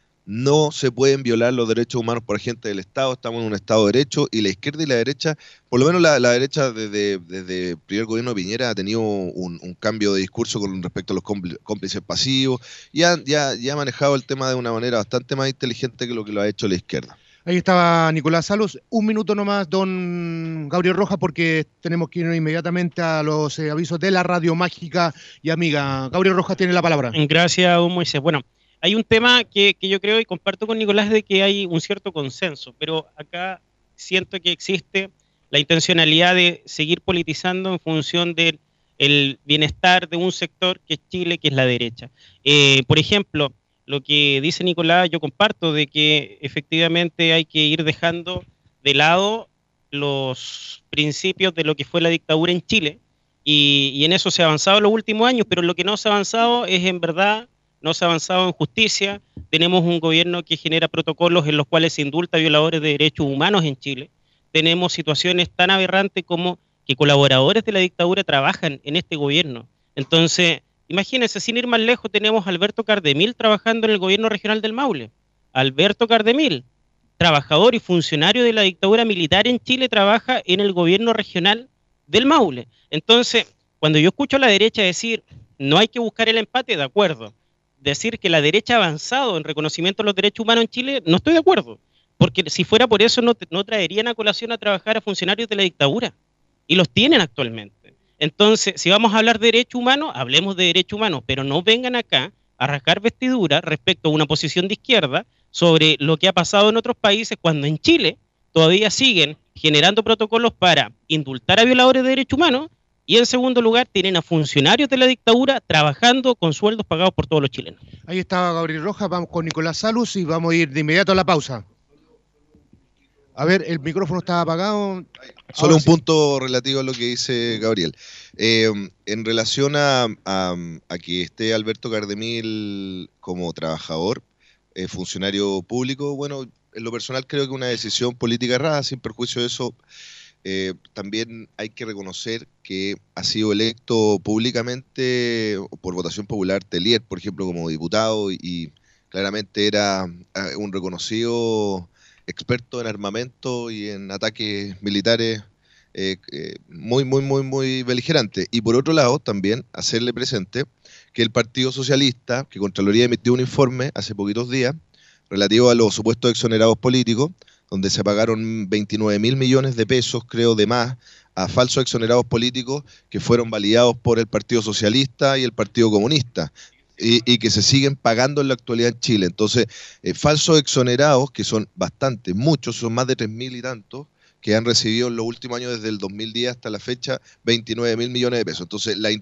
Speaker 11: No se pueden violar los derechos humanos por agentes del Estado, estamos en un Estado de Derecho y la izquierda y la derecha, por lo menos la derecha desde el primer gobierno de Piñera ha tenido un cambio de discurso con respecto a los cómplices pasivos y ya ha manejado el tema de una manera bastante más inteligente que lo que lo ha hecho la izquierda.
Speaker 3: Ahí estaba Nicolás Salus. Un minuto nomás, don Gabriel Rojas, porque tenemos que ir inmediatamente a los avisos de la Radio Mágica y Amiga. Gabriel Rojas tiene la palabra.
Speaker 6: Gracias, don Moisés. Bueno, hay un tema que yo creo y comparto con Nicolás de que hay un cierto consenso, pero acá siento que existe la intencionalidad de seguir politizando en función del bienestar de un sector que es Chile, que es la derecha. Por ejemplo, lo que dice Nicolás, yo comparto de que efectivamente hay que ir dejando de lado los principios de lo que fue la dictadura en Chile, y en eso se ha avanzado en los últimos años, pero lo que no se ha avanzado es en verdad. No se ha avanzado en justicia, tenemos un gobierno que genera protocolos en los cuales se indulta a violadores de derechos humanos en Chile, tenemos situaciones tan aberrantes como que colaboradores de la dictadura trabajan en este gobierno. Entonces, imagínense, sin ir más lejos, tenemos a Alberto Cardemil trabajando en el gobierno regional del Maule. Alberto Cardemil, trabajador y funcionario de la dictadura militar en Chile, trabaja en el gobierno regional del Maule. Entonces, cuando yo escucho a la derecha decir, no hay que buscar el empate, de acuerdo. Decir que la derecha ha avanzado en reconocimiento de los derechos humanos en Chile, no estoy de acuerdo. Porque si fuera por eso, no traerían a colación a trabajar a funcionarios de la dictadura. Y los tienen actualmente. Entonces, si vamos a hablar de derechos humanos, hablemos de derechos humanos, pero no vengan acá a rasgar vestidura respecto a una posición de izquierda sobre lo que ha pasado en otros países, cuando en Chile todavía siguen generando protocolos para indultar a violadores de derechos humanos, y en segundo lugar tienen a funcionarios de la dictadura trabajando con sueldos pagados por todos los chilenos.
Speaker 3: Ahí está Gabriel Rojas, vamos con Nicolás Salus y vamos a ir de inmediato a la pausa. A ver, el micrófono está apagado.
Speaker 11: Solo un punto relativo a lo que dice Gabriel. En relación a que esté Alberto Cardemil como trabajador, funcionario público, bueno, en lo personal creo que una decisión política errada, sin perjuicio de eso. También hay que reconocer que ha sido electo públicamente por votación popular Tellier, por ejemplo, como diputado, y claramente era un reconocido experto en armamento y en ataques militares muy beligerante. Y por otro lado, también hacerle presente que el Partido Socialista, que Contraloría emitió un informe hace poquitos días relativo a los supuestos exonerados políticos, donde se pagaron 29.000 millones de pesos, creo, de más, a falsos exonerados políticos que fueron validados por el Partido Socialista y el Partido Comunista, y que se siguen pagando en la actualidad en Chile. Entonces, falsos exonerados, que son bastantes, muchos, son más de 3.000 y tantos, que han recibido en los últimos años, desde el 2010 hasta la fecha, 29.000 millones de pesos. Entonces, la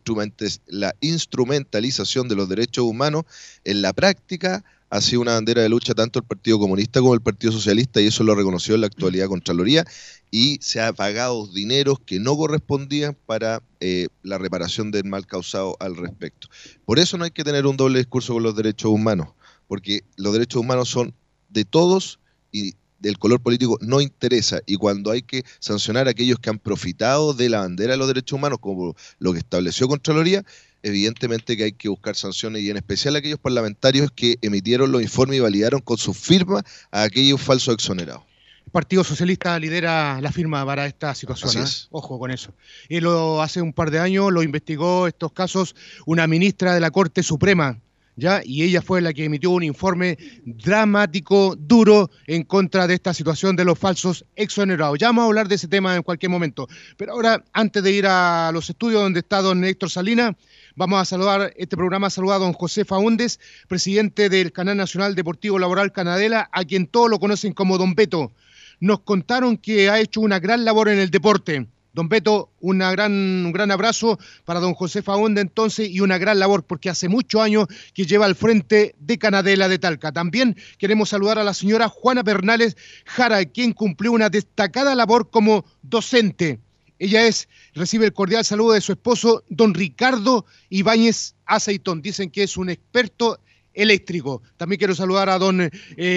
Speaker 11: instrumentalización de los derechos humanos en la práctica ha sido una bandera de lucha tanto el Partido Comunista como el Partido Socialista, y eso lo reconoció en la actualidad Contraloría, y se ha pagado dineros que no correspondían para la reparación del mal causado al respecto. Por eso no hay que tener un doble discurso con los derechos humanos, porque los derechos humanos son de todos y del color político no interesa, y cuando hay que sancionar a aquellos que han profitado de la bandera de los derechos humanos, como lo que estableció Contraloría, evidentemente que hay que buscar sanciones, y en especial a aquellos parlamentarios que emitieron los informes y validaron con su firma a aquellos falsos exonerados.
Speaker 3: El Partido Socialista lidera la firma para esta situación. Ojo con eso. Hace un par de años lo investigó estos casos una ministra de la Corte Suprema, ¿ya? Y ella fue la que emitió un informe dramático, duro, en contra de esta situación de los falsos exonerados. Ya vamos a hablar de ese tema en cualquier momento. Pero ahora, antes de ir a los estudios donde está don Héctor Salinas, vamos a saludar, este programa saluda a don José Faúndez, presidente del Canal Nacional Deportivo Laboral Canadela, a quien todos lo conocen como Don Beto. Nos contaron que ha hecho una gran labor en el deporte. Don Beto, un gran abrazo para don José Faúndez entonces, y una gran labor, porque hace muchos años que lleva al frente de Canadela de Talca. También queremos saludar a la señora Juana Bernales Jara, quien cumplió una destacada labor como docente. Ella recibe el cordial saludo de su esposo, don Ricardo Ibáñez Aceitón. Dicen que es un experto eléctrico. También quiero saludar a don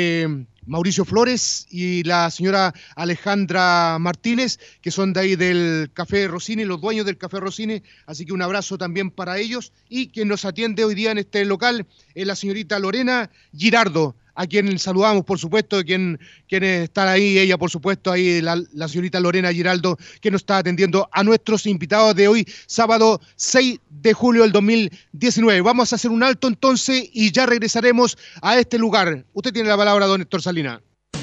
Speaker 3: Mauricio Flores y la señora Alejandra Martínez, que son de ahí del Café Rossini, los dueños del Café Rossini, así que un abrazo también para ellos. Y quien nos atiende hoy día en este local es la señorita Lorena Girardo, a quien saludamos, por supuesto, quien está ahí, ella, por supuesto, ahí la señorita Lorena Giraldo, que nos está atendiendo a nuestros invitados de hoy, sábado 6 de julio del 2019. Vamos a hacer un alto entonces y ya regresaremos a este lugar. Usted tiene la palabra, don Héctor Salinas.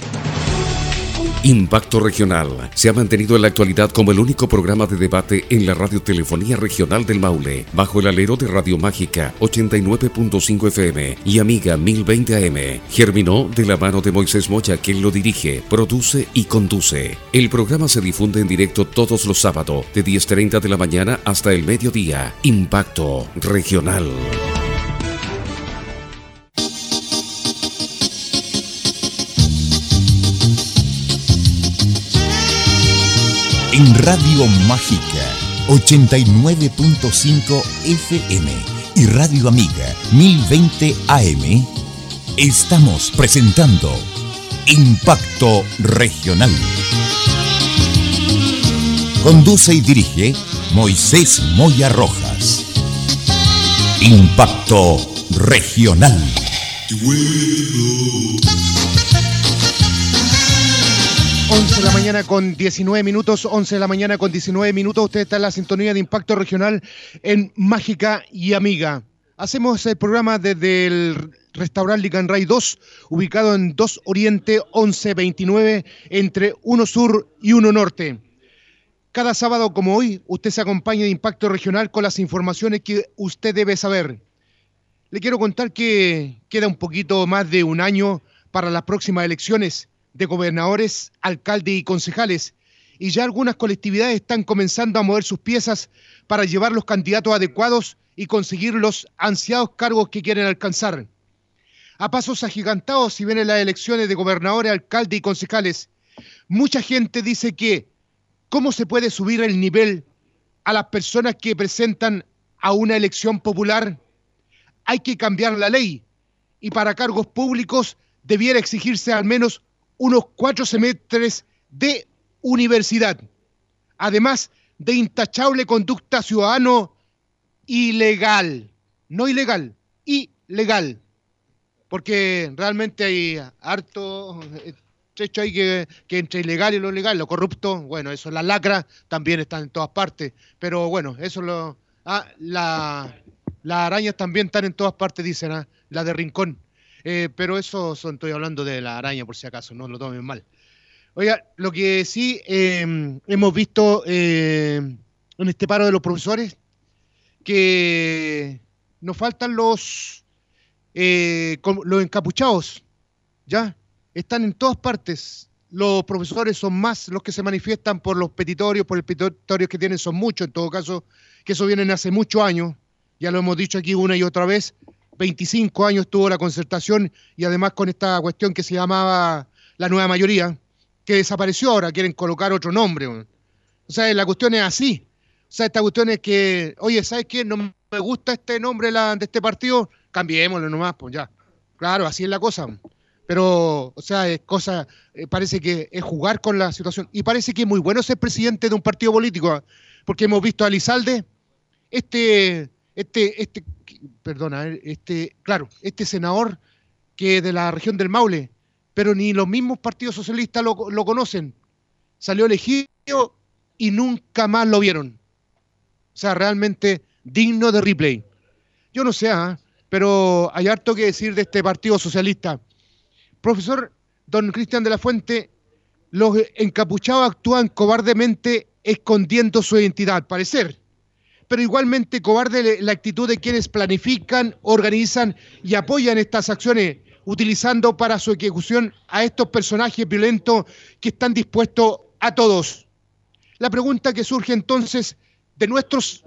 Speaker 1: Impacto Regional se ha mantenido en la actualidad como el único programa de debate en la radiotelefonía regional del Maule, bajo el alero de Radio Mágica 89.5 FM y Amiga 1020 AM. Germinó de la mano de Moisés Moya, quien lo dirige, produce y conduce. El programa se difunde en directo todos los sábados de 10:30 de la mañana hasta el mediodía. Impacto Regional.
Speaker 5: En Radio Mágica 89.5 FM y Radio Amiga 1020 AM estamos presentando Impacto Regional. Conduce y dirige Moisés Moya Rojas. Impacto Regional.
Speaker 3: 11 de la mañana con 19 minutos, 11 de la mañana con 19 minutos. Usted está en la sintonía de Impacto Regional en Mágica y Amiga. Hacemos el programa desde el restaurante Licanray 2, ubicado en 2 Oriente 1129, entre 1 Sur y 1 Norte. Cada sábado como hoy, usted se acompaña de Impacto Regional con las informaciones que usted debe saber. Le quiero contar que queda un poquito más de un año para las próximas elecciones de gobernadores, alcaldes y concejales, y ya algunas colectividades están comenzando a mover sus piezas para llevar los candidatos adecuados y conseguir los ansiados cargos que quieren alcanzar. A pasos agigantados, si vienen las elecciones de gobernadores, alcaldes y concejales, mucha gente dice que ¿cómo se puede subir el nivel a las personas que presentan a una elección popular? Hay que cambiar la ley, y para cargos públicos debiera exigirse al menos unos 4 semestres de universidad, además de intachable conducta ciudadano ilegal, no ilegal, ilegal, porque realmente hay harto trecho ahí que entre ilegal y lo legal, lo corrupto, bueno, eso, las lacras también están en todas partes, pero bueno, eso las arañas también están en todas partes, dicen, la de Rincón. Pero eso estoy hablando de la araña, por si acaso, no lo tomen mal. Oiga, lo que sí hemos visto en este paro de los profesores, que nos faltan los encapuchados, ¿ya? Están en todas partes. Los profesores son más los que se manifiestan por los petitorios, por el petitorio que tienen, son muchos en todo caso, que eso vienen hace muchos años, ya lo hemos dicho aquí una y otra vez. 25 años tuvo la concertación, y además con esta cuestión que se llamaba la nueva mayoría, que desapareció ahora, quieren colocar otro nombre. O sea, la cuestión es así. O sea, esta cuestión es que, oye, ¿sabes qué? No me gusta este nombre de este partido, cambiémoslo nomás, pues ya. Claro, así es la cosa. Pero, o sea, parece que es jugar con la situación. Y parece que es muy bueno ser presidente de un partido político, porque hemos visto a Elizalde, este senador que de la región del Maule, pero ni los mismos partidos socialistas lo conocen. Salió elegido y nunca más lo vieron. O sea, realmente digno de replay. Yo no sé, pero hay harto que decir de este partido socialista. Profesor don Cristian de la Fuente, los encapuchados actúan cobardemente escondiendo su identidad, al parecer. Pero igualmente cobarde la actitud de quienes planifican, organizan y apoyan estas acciones, utilizando para su ejecución a estos personajes violentos que están dispuestos a todos. La pregunta que surge entonces de nuestros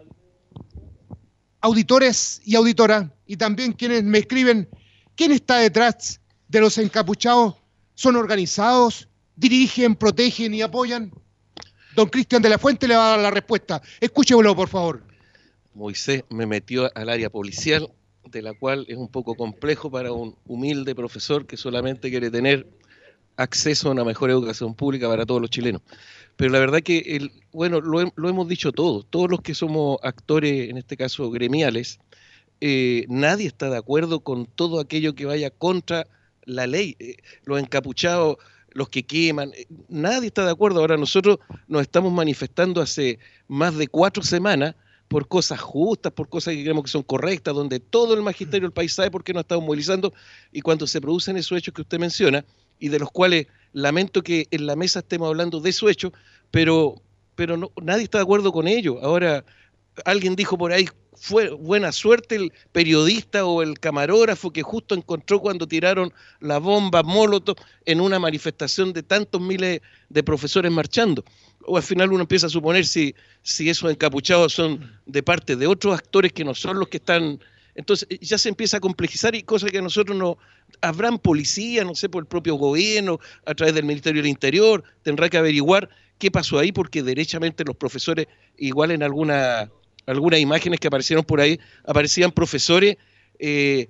Speaker 3: auditores y auditoras, y también quienes me escriben, ¿quién está detrás de los encapuchados? ¿Son organizados? ¿Dirigen, protegen y apoyan? Don Cristian de la Fuente le va a dar la respuesta. Escúchelo, por favor.
Speaker 8: Moisés me metió al área policial, de la cual es un poco complejo para un humilde profesor que solamente quiere tener acceso a una mejor educación pública para todos los chilenos. Pero la verdad que, lo hemos dicho todos los que somos actores, en este caso gremiales, nadie está de acuerdo con todo aquello que vaya contra la ley. Los encapuchados, los que queman, nadie está de acuerdo. Ahora nosotros nos estamos manifestando hace más de 4 semanas por cosas justas, por cosas que creemos que son correctas, donde todo el magisterio del país sabe por qué nos estamos movilizando, y cuando se producen esos hechos que usted menciona, y de los cuales lamento que en la mesa estemos hablando de esos hechos, pero no, nadie está de acuerdo con ello. Ahora, alguien dijo por ahí, fue buena suerte el periodista o el camarógrafo que justo encontró cuando tiraron la bomba Molotov en una manifestación de tantos miles de profesores marchando. O al final uno empieza a suponer si esos encapuchados son de parte de otros actores que no son los que están. Entonces ya se empieza a complejizar, y cosas que nosotros no. Habrán policía, no sé, por el propio gobierno, a través del Ministerio del Interior, tendrá que averiguar qué pasó ahí, porque derechamente los profesores, igual en algunas imágenes que aparecieron por ahí, aparecían profesores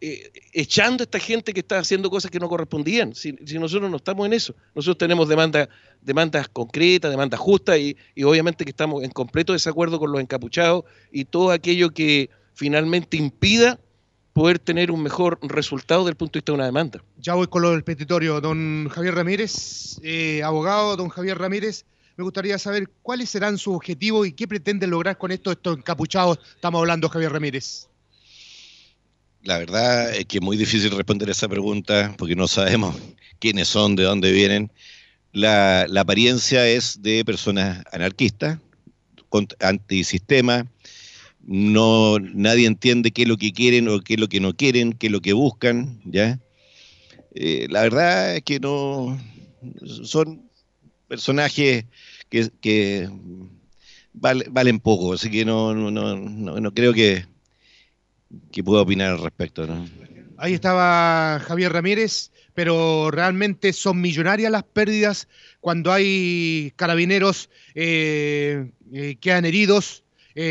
Speaker 8: echando a esta gente que está haciendo cosas que no correspondían. Si nosotros no estamos en eso. Nosotros tenemos demandas concretas, demandas justas y obviamente que estamos en completo desacuerdo con los encapuchados y todo aquello que finalmente impida poder tener un mejor resultado desde el punto de vista de una demanda.
Speaker 3: Ya voy con lo del petitorio. Don Javier Ramírez, abogado, don Javier Ramírez, me gustaría saber cuáles serán sus objetivos y qué pretenden lograr con estos encapuchados. Estamos hablando, Javier Ramírez.
Speaker 9: La verdad es que es muy difícil responder esa pregunta porque no sabemos quiénes son, de dónde vienen. La apariencia es de personas anarquistas, antisistema. Nadie entiende qué es lo que quieren o qué es lo que no quieren, qué es lo que buscan, ¿ya? La verdad es que no son personajes que valen poco, así que no creo que pueda opinar al respecto, ¿no?
Speaker 3: Ahí estaba Javier Ramírez, pero realmente son millonarias las pérdidas cuando hay carabineros quedan heridos.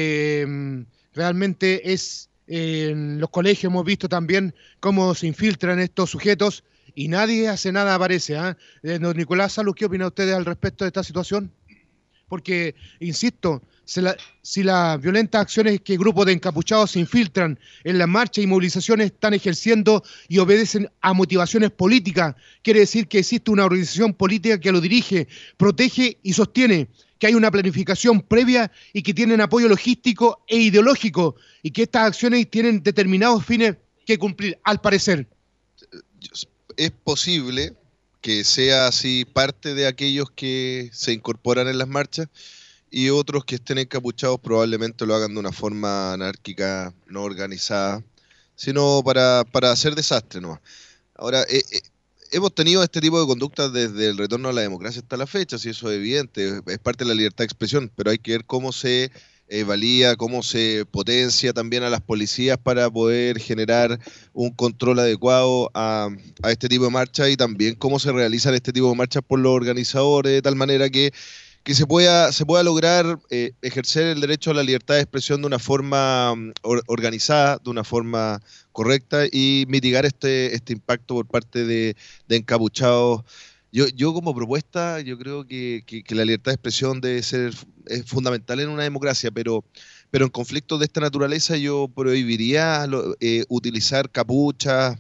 Speaker 3: Realmente es en los colegios hemos visto también cómo se infiltran estos sujetos y nadie hace nada, parece. Don Nicolás Salus, ¿qué opina usted al respecto de esta situación? Porque, insisto, si las violentas acciones que grupos de encapuchados se infiltran en las marchas y movilizaciones están ejerciendo y obedecen a motivaciones políticas, quiere decir que existe una organización política que lo dirige, protege y sostiene, que hay una planificación previa y que tienen apoyo logístico e ideológico y que estas acciones tienen determinados fines que cumplir, al parecer.
Speaker 11: Es posible que sea así parte de aquellos que se incorporan en las marchas y otros que estén encapuchados probablemente lo hagan de una forma anárquica, no organizada, sino para hacer desastre, ¿no? Ahora, hemos tenido este tipo de conductas desde el retorno a la democracia hasta la fecha, si eso es evidente, es parte de la libertad de expresión, pero hay que ver cómo se valía, cómo se potencia también a las policías para poder generar un control adecuado a este tipo de marchas y también cómo se realizan este tipo de marchas por los organizadores, de tal manera que se pueda lograr ejercer el derecho a la libertad de expresión de una forma organizada, de una forma correcta y mitigar este impacto por parte de encapuchados. Yo como propuesta, yo creo que la libertad de expresión es fundamental en una democracia, pero en conflictos de esta naturaleza yo prohibiría utilizar capuchas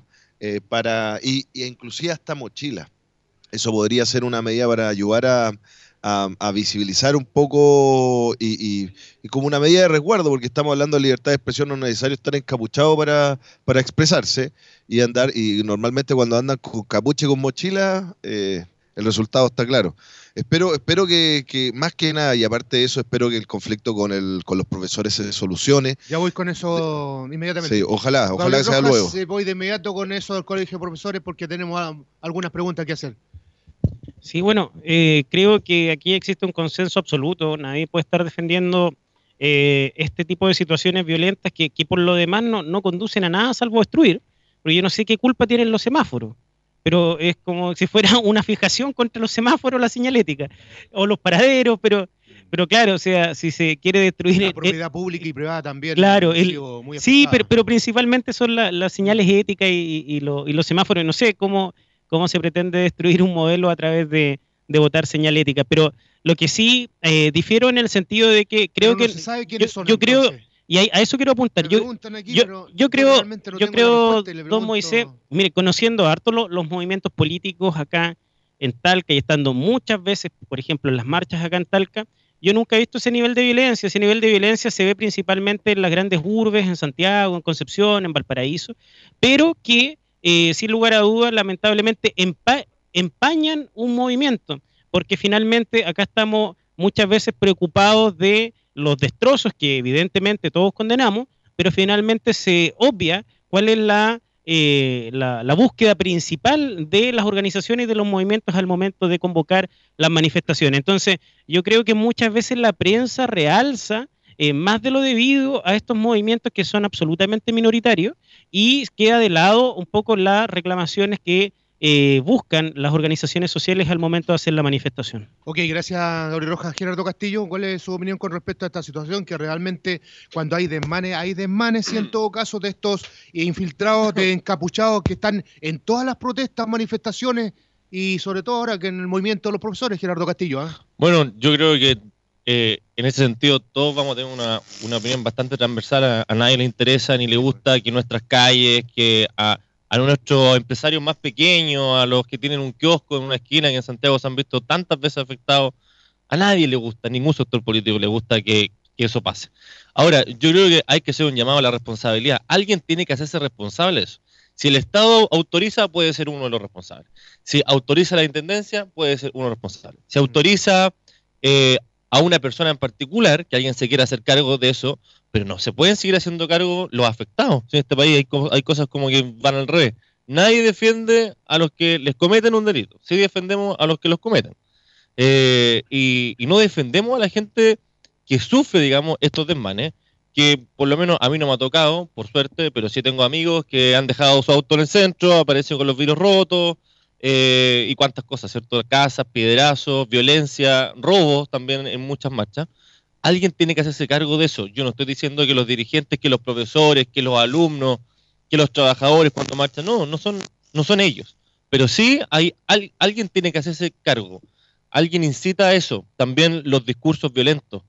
Speaker 11: e inclusive hasta mochilas. Eso podría ser una medida para ayudar a visibilizar un poco y como una medida de resguardo, porque estamos hablando de libertad de expresión, no es necesario estar encapuchado para expresarse y normalmente cuando andan con capucha y con mochila el resultado está claro. Espero que más que nada, y aparte de eso, espero que el conflicto con los profesores se solucione.
Speaker 3: Ya voy con eso inmediatamente.
Speaker 11: Sí, ojalá sea luego.
Speaker 3: Voy de inmediato con eso del colegio de profesores porque tenemos algunas preguntas que hacer.
Speaker 6: Sí, bueno, creo que aquí existe un consenso absoluto. Nadie puede estar defendiendo este tipo de situaciones violentas que por lo demás no conducen a nada salvo destruir. Porque yo no sé qué culpa tienen los semáforos, pero es como si fuera una fijación contra los semáforos la señalética o los paraderos, pero claro, o sea, si se quiere destruir...
Speaker 3: La propiedad pública y privada también.
Speaker 6: Claro, sí, pero principalmente son las señales éticas y los semáforos. No sé cómo se pretende destruir un modelo a través de votar señalética, pero lo que sí difiero en el sentido de que creo que...
Speaker 3: Se sabe quiénes son,
Speaker 6: yo creo, y a eso quiero apuntar. Yo creo, don Moisés, mire, conociendo harto los movimientos políticos acá en Talca y estando muchas veces, por ejemplo, en las marchas acá en Talca, yo nunca he visto ese nivel de violencia. Ese nivel de violencia se ve principalmente en las grandes urbes, en Santiago, en Concepción, en Valparaíso, pero que sin lugar a dudas, lamentablemente, empañan un movimiento, porque finalmente acá estamos muchas veces preocupados de los destrozos que evidentemente todos condenamos, pero finalmente se obvia cuál es la búsqueda principal de las organizaciones y de los movimientos al momento de convocar las manifestaciones. Entonces, yo creo que muchas veces la prensa realza más de lo debido a estos movimientos que son absolutamente minoritarios y queda de lado un poco las reclamaciones que buscan las organizaciones sociales al momento de hacer la manifestación.
Speaker 3: Ok, gracias, Gabriel Rojas. Gerardo Castillo, ¿cuál es su opinión con respecto a esta situación? Que realmente cuando hay desmanes y en todo caso de estos infiltrados, de encapuchados que están en todas las protestas, manifestaciones y sobre todo ahora que en el movimiento de los profesores, Gerardo Castillo.
Speaker 7: Bueno, yo creo que en ese sentido todos vamos a tener una opinión bastante transversal. A nadie le interesa ni le gusta que nuestras calles, que a nuestros empresarios más pequeños, a los que tienen un kiosco en una esquina que en Santiago se han visto tantas veces afectados, a nadie le gusta, a ningún sector político le gusta que eso pase. Ahora, yo creo que hay que hacer un llamado a la responsabilidad. Alguien tiene que hacerse responsable de eso. Si el Estado autoriza, puede ser uno de los responsables. Si autoriza la Intendencia, puede ser uno responsable. Si autoriza a una persona en particular, que alguien se quiera hacer cargo de eso, pero no se pueden seguir haciendo cargo los afectados. En este país hay cosas como que van al revés. Nadie defiende a los que les cometen un delito. Sí defendemos a los que los cometen. Y no defendemos a la gente que sufre, digamos, estos desmanes, que por lo menos a mí no me ha tocado, por suerte, pero sí tengo amigos que han dejado su auto en el centro, aparecen con los vidrios rotos, y cuántas cosas, ¿cierto? Casas, piedrazos, violencia, robos también en muchas marchas. Alguien tiene que hacerse cargo de eso. Yo no estoy diciendo que los dirigentes, que los profesores, que los alumnos, que los trabajadores cuando marchan, no son ellos. Pero sí alguien tiene que hacerse cargo. Alguien incita a eso. También los discursos violentos.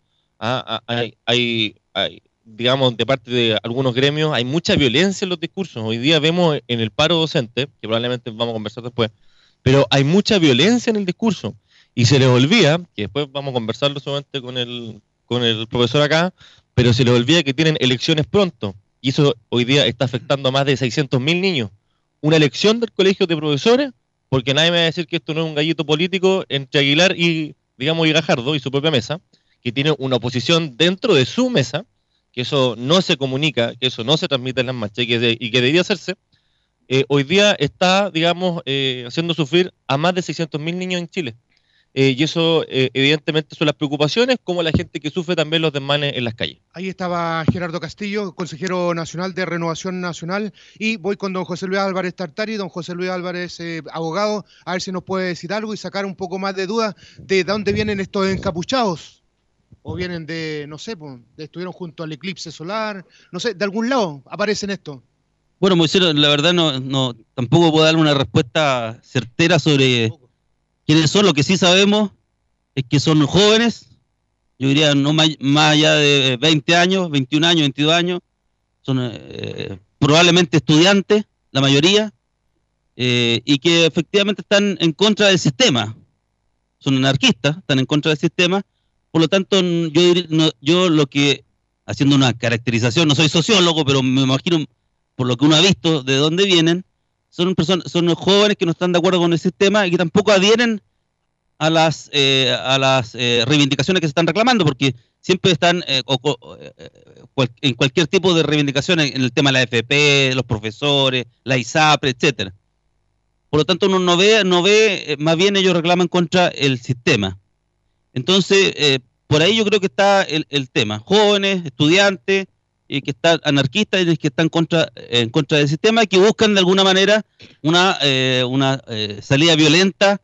Speaker 7: Hay, digamos, de parte de algunos gremios, hay mucha violencia en los discursos. Hoy día vemos en el paro docente, que probablemente vamos a conversar después, pero hay mucha violencia en el discurso. Y se les olvida, que después vamos a conversarlo solamente con el profesor acá, pero se les olvida que tienen elecciones pronto. Y eso hoy día está afectando a más de 600.000 niños. Una elección del colegio de profesores, porque nadie me va a decir que esto no es un gallito político entre Aguilar y, digamos, y Gajardo y su propia mesa, que tiene una oposición dentro de su mesa, que eso no se comunica, que eso no se transmite en las marchas y que debería hacerse. Hoy día está, digamos, haciendo sufrir a más de 600.000 niños en Chile. Y eso, evidentemente, son las preocupaciones, como la gente que sufre también los desmanes en las calles.
Speaker 3: Ahí estaba Gerardo Castillo, consejero nacional de Renovación Nacional, y voy con don José Luis Álvarez Tartari. Don José Luis Álvarez, abogado, a ver si nos puede decir algo y sacar un poco más de dudas de dónde vienen estos encapuchados. O vienen de, no sé, pues, estuvieron junto al eclipse solar, no sé, de algún lado aparecen estos.
Speaker 10: Bueno, Moisés, la verdad no tampoco puedo darle una respuesta certera sobre quiénes son. Lo que sí sabemos es que son jóvenes, yo diría no más allá de 20 años, 21 años, 22 años, son probablemente estudiantes, la mayoría, y que efectivamente están en contra del sistema. Son anarquistas, están en contra del sistema. Por lo tanto, yo lo que, haciendo una caracterización, no soy sociólogo, pero me imagino por lo que uno ha visto de dónde vienen, son jóvenes que no están de acuerdo con el sistema y que tampoco adhieren a las reivindicaciones que se están reclamando, porque siempre están en cualquier tipo de reivindicación en el tema de la AFP, los profesores, la ISAPRE, etcétera. Por lo tanto, uno no ve, más bien ellos reclaman contra el sistema. Entonces, por ahí yo creo que está el tema. Jóvenes, estudiantes, que están anarquistas y que están en contra del sistema y que buscan de alguna manera una salida violenta,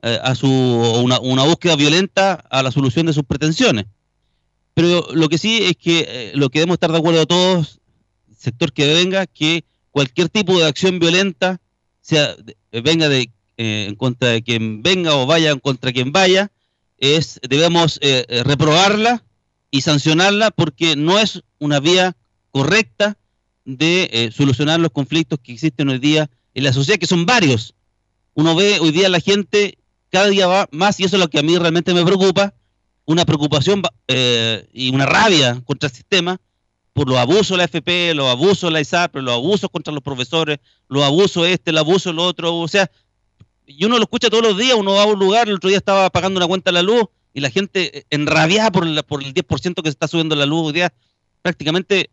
Speaker 10: una búsqueda violenta a la solución de sus pretensiones. Pero lo que sí es que lo que debemos estar de acuerdo todos, sector que venga, que cualquier tipo de acción violenta, venga en contra de quien venga o vaya en contra de quien vaya, debemos reprobarla y sancionarla, porque no es una vía correcta de solucionar los conflictos que existen hoy día en la sociedad, que son varios. Uno ve hoy día la gente cada día va más, y eso es lo que a mí realmente me preocupa, una preocupación y una rabia contra el sistema por los abusos de la AFP, los abusos de la ISAPRE, los abusos contra los profesores, los abusos el abuso del otro, o sea, y uno lo escucha todos los días. Uno va a un lugar, el otro día estaba pagando una cuenta de la luz y la gente enrabiada por el 10% que se está subiendo la luz hoy día, prácticamente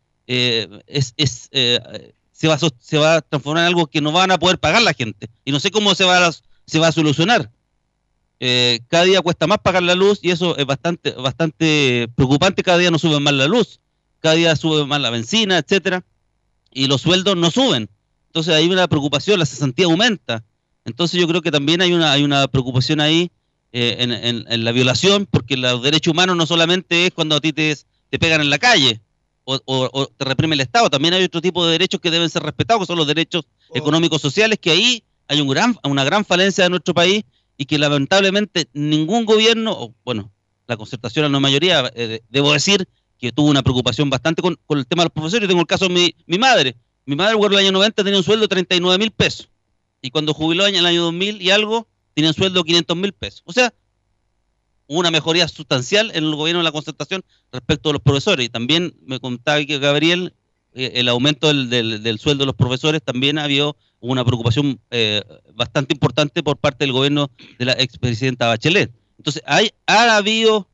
Speaker 10: se va a transformar en algo que no van a poder pagar la gente. Y no sé cómo se va a solucionar. Cada día cuesta más pagar la luz y eso es bastante preocupante. Cada día no sube más la luz, cada día sube más la benzina, etcétera, y los sueldos no suben. Entonces hay una preocupación, la cesantía aumenta. Entonces yo creo que también hay una preocupación ahí en la violación, porque los derechos humanos no solamente es cuando a ti te pegan en la calle o te reprime el Estado, también hay otro tipo de derechos que deben ser respetados, que son los derechos económicos sociales, que ahí hay una gran falencia de nuestro país y que lamentablemente ningún gobierno, bueno, la Concertación a la mayoría, debo decir que tuvo una preocupación bastante con el tema de los profesores. Yo tengo el caso de mi madre. Mi madre, en el año 90, tenía un sueldo de 39.000 pesos. Y cuando jubiló en el año 2000 y algo, tenía un sueldo de 500.000 pesos. O sea, hubo una mejoría sustancial en el gobierno de la Concertación respecto a los profesores. Y también me contaba que Gabriel, el aumento del sueldo de los profesores, también había una preocupación bastante importante por parte del gobierno de la expresidenta Bachelet. Entonces, ha habido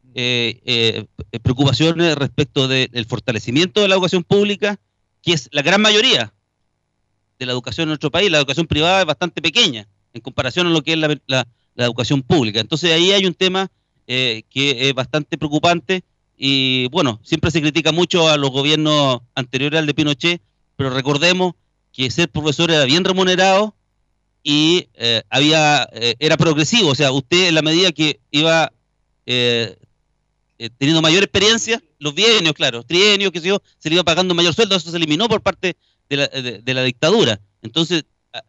Speaker 10: preocupaciones respecto del fortalecimiento de la educación pública, que es la gran mayoría de la educación en nuestro país. La educación privada es bastante pequeña en comparación a lo que es la educación pública. Entonces ahí hay un tema que es bastante preocupante y bueno, siempre se critica mucho a los gobiernos anteriores al de Pinochet, pero recordemos que ser profesor era bien remunerado y era progresivo. O sea, usted en la medida que iba teniendo mayor experiencia, los bienios, claro, trienios, que se le iba pagando mayor sueldo. Eso se eliminó por parte de la dictadura. Entonces,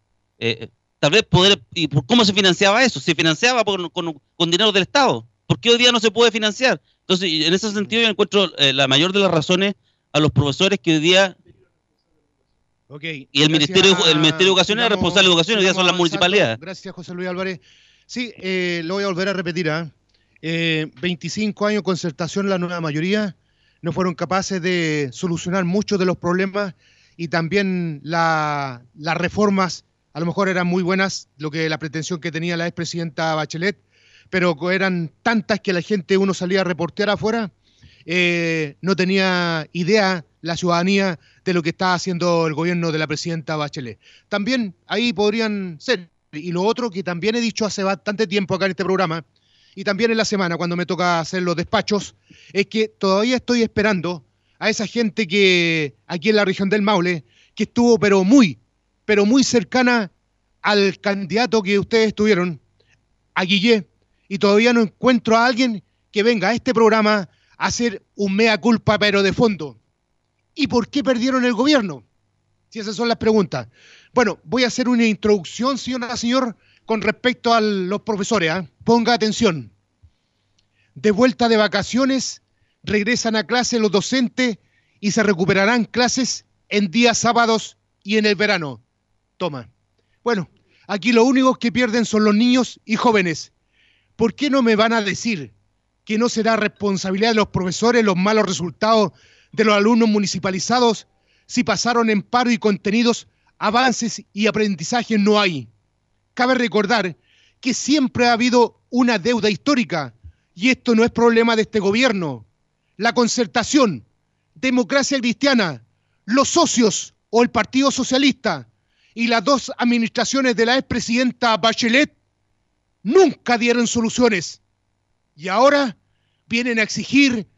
Speaker 10: tal vez ¿y cómo se financiaba eso? Se financiaba con dinero del Estado. ¿Por qué hoy día no se puede financiar? Entonces, en ese sentido yo encuentro la mayor de las razones a los profesores que hoy día... Y el Ministerio de Educación es responsable de educación, hoy día son las municipalidades.
Speaker 3: Gracias, José Luis Álvarez. Sí, lo voy a volver a repetir, 25 años de concertación, la nueva mayoría no fueron capaces de solucionar muchos de los problemas y también las reformas a lo mejor eran muy buenas, la pretensión que tenía la expresidenta Bachelet, pero eran tantas que la gente, uno salía a reportear afuera, no tenía idea la ciudadanía de lo que está haciendo el gobierno de la presidenta Bachelet. También ahí podrían ser, y lo otro que también he dicho hace bastante tiempo acá en este programa, y también en la semana cuando me toca hacer los despachos, es que todavía estoy esperando a esa gente que aquí en la región del Maule, que estuvo pero muy cercana al candidato que ustedes tuvieron, a Guillé, y todavía no encuentro a alguien que venga a este programa a hacer un mea culpa pero de fondo. ¿Y por qué perdieron el gobierno? Si esas son las preguntas. Bueno, voy a hacer una introducción, señor, con respecto a los profesores. Ponga atención. De vuelta de vacaciones, regresan a clase los docentes y se recuperarán clases en días sábados y en el verano. Toma. Bueno, aquí lo único que pierden son los niños y jóvenes. ¿Por qué no me van a decir que no será responsabilidad de los profesores los malos resultados de los alumnos municipalizados si pasaron en paro y contenidos, avances y aprendizajes no hay? Cabe recordar que siempre ha habido una deuda histórica y esto no es problema de este gobierno. La Concertación, Democracia Cristiana, los socios o el Partido Socialista y las dos administraciones de la expresidenta Bachelet nunca dieron soluciones. Y ahora vienen a exigir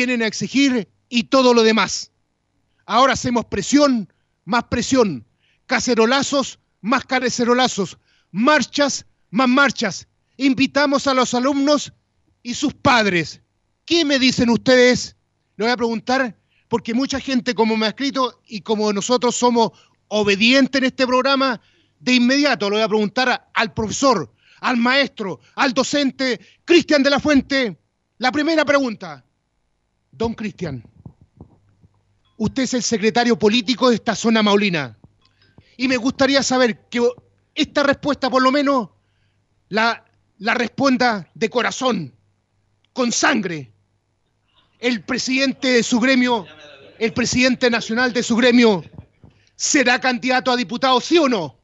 Speaker 3: y todo lo demás. Ahora hacemos presión, más presión, cacerolazos, más cacerolazos, marchas, más marchas. Invitamos a los alumnos y sus padres. ¿Qué me dicen ustedes? Le voy a preguntar, porque mucha gente, como me ha escrito, y como nosotros somos obedientes en este programa, de inmediato le voy a preguntar al profesor, al maestro, al docente, Cristian de la Fuente. La primera pregunta. Don Cristian, usted es el secretario político de esta zona maulina. Y me gustaría saber que esta respuesta, por lo menos, la responda de corazón, con sangre. El presidente de su gremio, el presidente nacional de su gremio, ¿será candidato a diputado, sí o no?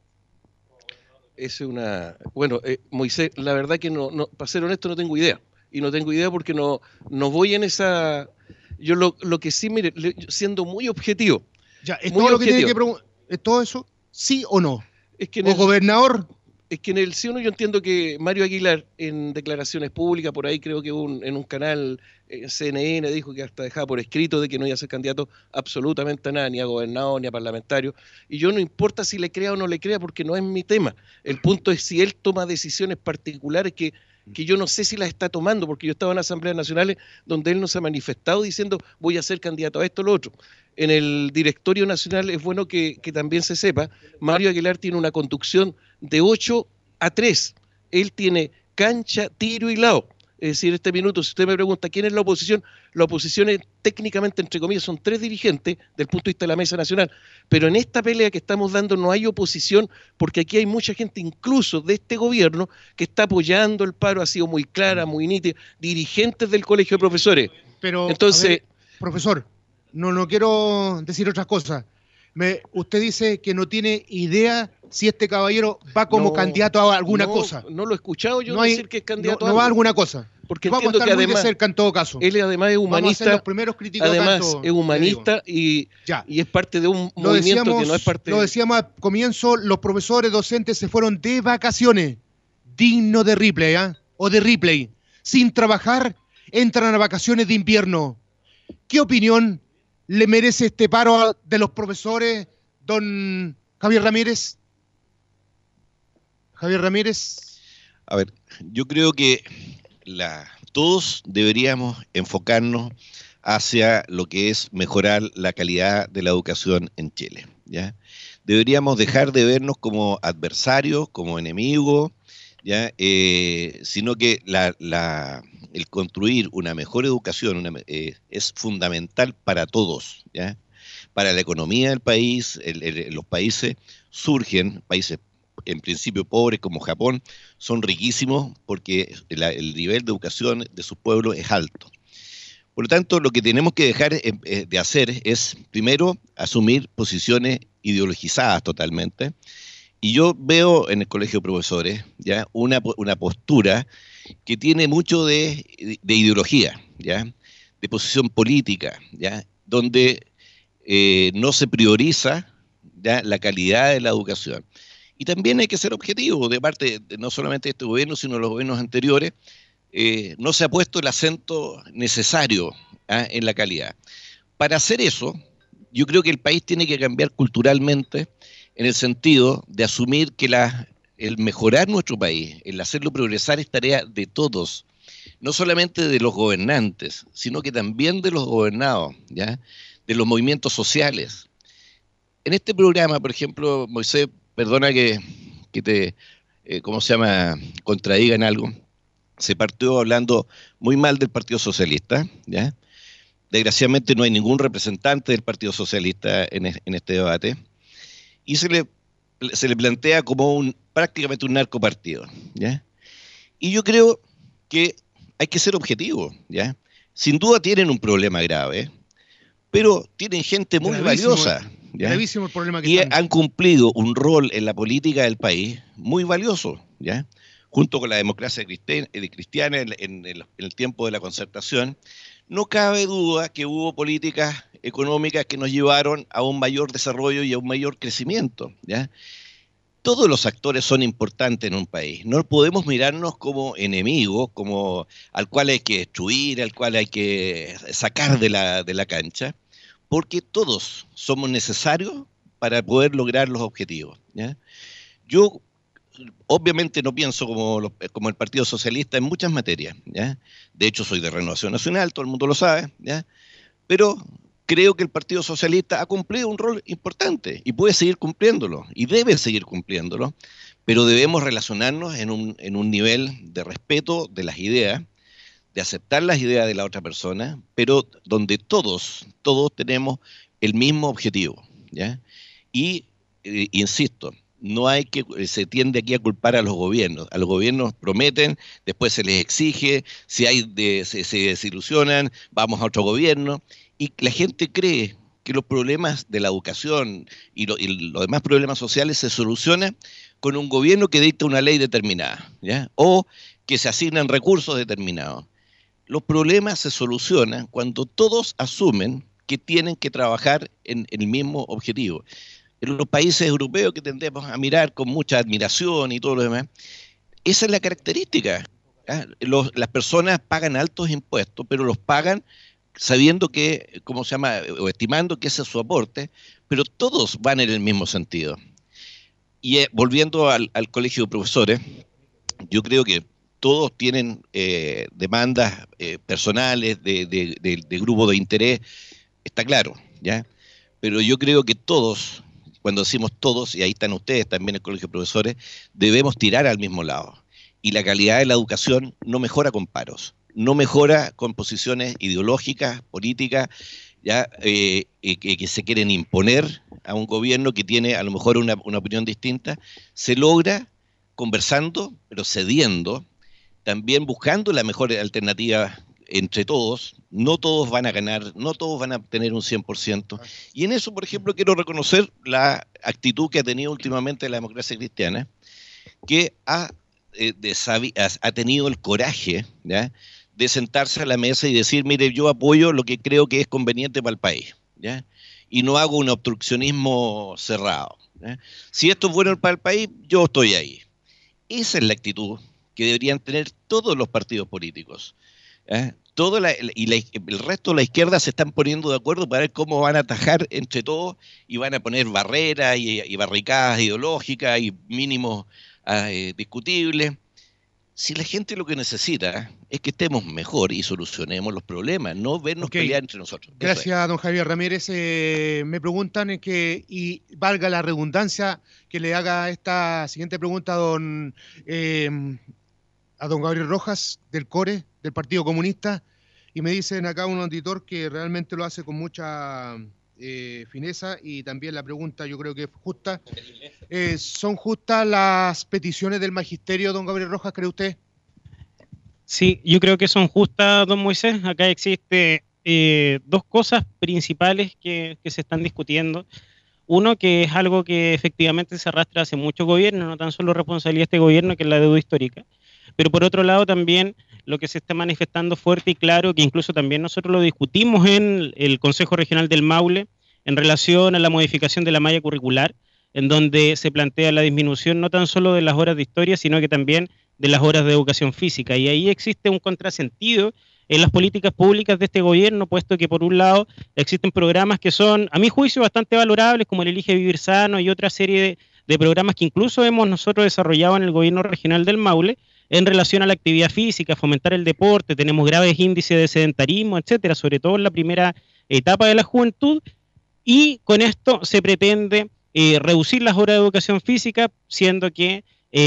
Speaker 8: Bueno, Moisés, la verdad que no, para ser honesto, no tengo idea. Y no tengo idea porque no voy en esa... Yo lo que sí, mire, siendo muy objetivo.
Speaker 3: Ya, ¿es todo lo que tiene que preguntar? ¿Es todo eso? ¿Sí o no? Es que ¿o gobernador?
Speaker 8: Es que en el sí o no yo entiendo que Mario Aguilar, en declaraciones públicas, por ahí creo que en un canal CNN, dijo que hasta dejaba por escrito de que no iba a ser candidato absolutamente a nada, ni a gobernador, ni a parlamentario. Y yo no importa si le crea o no le crea, porque no es mi tema. El punto es si él toma decisiones particulares que yo no sé si las está tomando, porque yo estaba en asambleas nacionales donde él no se ha manifestado diciendo voy a ser candidato a esto o lo otro. En el directorio nacional es bueno que también se sepa, Mario Aguilar tiene una conducción de 8-3. Él tiene cancha, tiro y lado. Es decir, en este minuto, si usted me pregunta quién es la oposición es técnicamente, entre comillas, son 3 dirigentes del punto de vista de la mesa nacional. Pero en esta pelea que estamos dando no hay oposición, porque aquí hay mucha gente, incluso de este gobierno, que está apoyando el paro, ha sido muy clara, muy nítida, dirigentes del Colegio de Profesores.
Speaker 3: Pero, entonces, ver, profesor, no quiero decir otras cosas. Usted dice que no tiene idea si este caballero va como candidato a alguna cosa.
Speaker 8: No lo he escuchado yo decir que es candidato a
Speaker 3: algo. No va a alguna cosa.
Speaker 8: Porque
Speaker 3: vamos a estar
Speaker 8: que
Speaker 3: muy
Speaker 8: además,
Speaker 3: de cerca en todo caso.
Speaker 8: Él además es humanista.
Speaker 3: Vamos a ser los primeros críticos.
Speaker 8: Además es humanista y es parte de un movimiento que no es parte...
Speaker 3: Lo decíamos al comienzo, los profesores docentes se fueron de vacaciones. Digno de Ripley, o de Ripley. Sin trabajar, entran a vacaciones de invierno. ¿Qué opinión le merece este paro de los profesores, don Javier Ramírez? Javier Ramírez.
Speaker 9: A ver, yo creo que todos deberíamos enfocarnos hacia lo que es mejorar la calidad de la educación en Chile, ¿ya? Deberíamos dejar de vernos como adversarios, como enemigos, ¿ya? Sino que el construir una mejor educación es fundamental para todos, ¿ya? Para la economía del país. Los países surgen, países en principio pobres como Japón, son riquísimos porque el nivel de educación de sus pueblos es alto. Por lo tanto, lo que tenemos que dejar de hacer es, primero, asumir posiciones ideologizadas totalmente. Y yo veo en el Colegio de Profesores ya una postura que tiene mucho de ideología, ¿ya? De posición política, ¿ya? Donde no se prioriza, ¿ya?, la calidad de la educación. Y también hay que ser objetivo de parte no solamente de este gobierno, sino de los gobiernos anteriores. No se ha puesto el acento necesario en la calidad. Para hacer eso, yo creo que el país tiene que cambiar culturalmente en el sentido de asumir que el mejorar nuestro país, el hacerlo progresar, es tarea de todos, no solamente de los gobernantes, sino que también de los gobernados, ¿ya?, de los movimientos sociales. En este programa, por ejemplo, Moisés, perdona que te, contradiga en algo, se partió hablando muy mal del Partido Socialista, ¿ya? Desgraciadamente no hay ningún representante del Partido Socialista en este debate, y se le plantea como prácticamente un narcopartido, ¿ya? Y yo creo que hay que ser objetivo, ¿ya? Sin duda tienen un problema grave, pero tienen gente muy valiosa, ¿ya?
Speaker 3: Gravísimo el problema que
Speaker 9: y han cumplido un rol en la política del país muy valioso, ¿ya? Junto con la democracia cristiana en el tiempo de la Concertación. No cabe duda que hubo políticas económicas que nos llevaron a un mayor desarrollo y a un mayor crecimiento, ¿ya? Todos los actores son importantes en un país. No podemos mirarnos como enemigos, como al cual hay que destruir, al cual hay que sacar de la cancha, porque todos somos necesarios para poder lograr los objetivos, ¿ya? Yo obviamente no pienso como el Partido Socialista en muchas materias, ¿ya? De hecho, soy de Renovación Nacional, todo el mundo lo sabe, ¿ya? Pero creo que el Partido Socialista ha cumplido un rol importante y puede seguir cumpliéndolo y debe seguir cumpliéndolo, pero debemos relacionarnos en un nivel de respeto de las ideas, de aceptar las ideas de la otra persona, pero donde todos tenemos el mismo objetivo, ¿ya? Y insisto, se tiende aquí a culpar a los gobiernos. A los gobiernos prometen, después se les exige, si se desilusionan, vamos a otro gobierno, y la gente cree que los problemas de la educación y los demás problemas sociales se solucionan con un gobierno que dicta una ley determinada, ¿ya? O que se asignan recursos determinados. Los problemas se solucionan cuando todos asumen que tienen que trabajar en el mismo objetivo. en los países europeos que tendemos a mirar con mucha admiración y todo lo demás. Esa es la característica. Las personas pagan altos impuestos, pero los pagan sabiendo que, ¿cómo se llama?, o estimando que ese es su aporte, pero todos van en el mismo sentido. Y volviendo al colegio de profesores, yo creo que todos tienen demandas personales de grupo de interés, está claro, ¿ya? Pero yo creo que todos, cuando decimos todos, y ahí están ustedes también en el colegio de profesores, debemos tirar al mismo lado. Y la calidad de la educación no mejora con paros, no mejora con posiciones ideológicas, políticas, ya que se quieren imponer a un gobierno que tiene a lo mejor una opinión distinta. Se logra conversando, pero cediendo, también buscando la mejor alternativa entre todos. No todos van a ganar, no todos van a obtener un 100%. Y en eso, por ejemplo, quiero reconocer la actitud que ha tenido últimamente la democracia cristiana, que ha tenido el coraje, ¿ya?, de sentarse a la mesa y decir, mire, yo apoyo lo que creo que es conveniente para el país, ¿ya?, y no hago un obstruccionismo cerrado, ¿ya? Si esto es bueno para el país, yo estoy ahí. Esa es la actitud que deberían tener todos los partidos políticos, ¿ya? El resto de la izquierda se están poniendo de acuerdo para ver cómo van a atajar entre todos y van a poner barreras y barricadas ideológicas y mínimos discutibles. Si la gente lo que necesita es que estemos mejor y solucionemos los problemas, no vernos pelear entre nosotros.
Speaker 3: Gracias, don Javier Ramírez. Me preguntan y valga la redundancia, que le haga esta siguiente pregunta a don Gabriel Rojas, del CORE, del Partido Comunista, y me dicen acá un auditor que realmente lo hace con mucha fineza, y también la pregunta yo creo que es justa. ¿Son justas las peticiones del magisterio, don Gabriel Rojas, cree usted?
Speaker 6: Sí, yo creo que son justas, don Moisés. Acá existe dos cosas principales que se están discutiendo. Uno, que es algo que efectivamente se arrastra hace muchos gobiernos, no tan solo responsabilidad de este gobierno, que es la deuda histórica. Pero por otro lado también lo que se está manifestando fuerte y claro, que incluso también nosotros lo discutimos en el Consejo Regional del Maule, en relación a la modificación de la malla curricular, en donde se plantea la disminución no tan solo de las horas de historia, sino que también de las horas de educación física. Y ahí existe un contrasentido en las políticas públicas de este gobierno, puesto que por un lado existen programas que son, a mi juicio, bastante valorables, como el Elige Vivir Sano y otra serie de programas que incluso hemos nosotros desarrollado en el gobierno regional del Maule, en relación a la actividad física, fomentar el deporte. Tenemos graves índices de sedentarismo, etcétera, sobre todo en la primera etapa de la juventud, y con esto se pretende reducir las horas de educación física, siendo que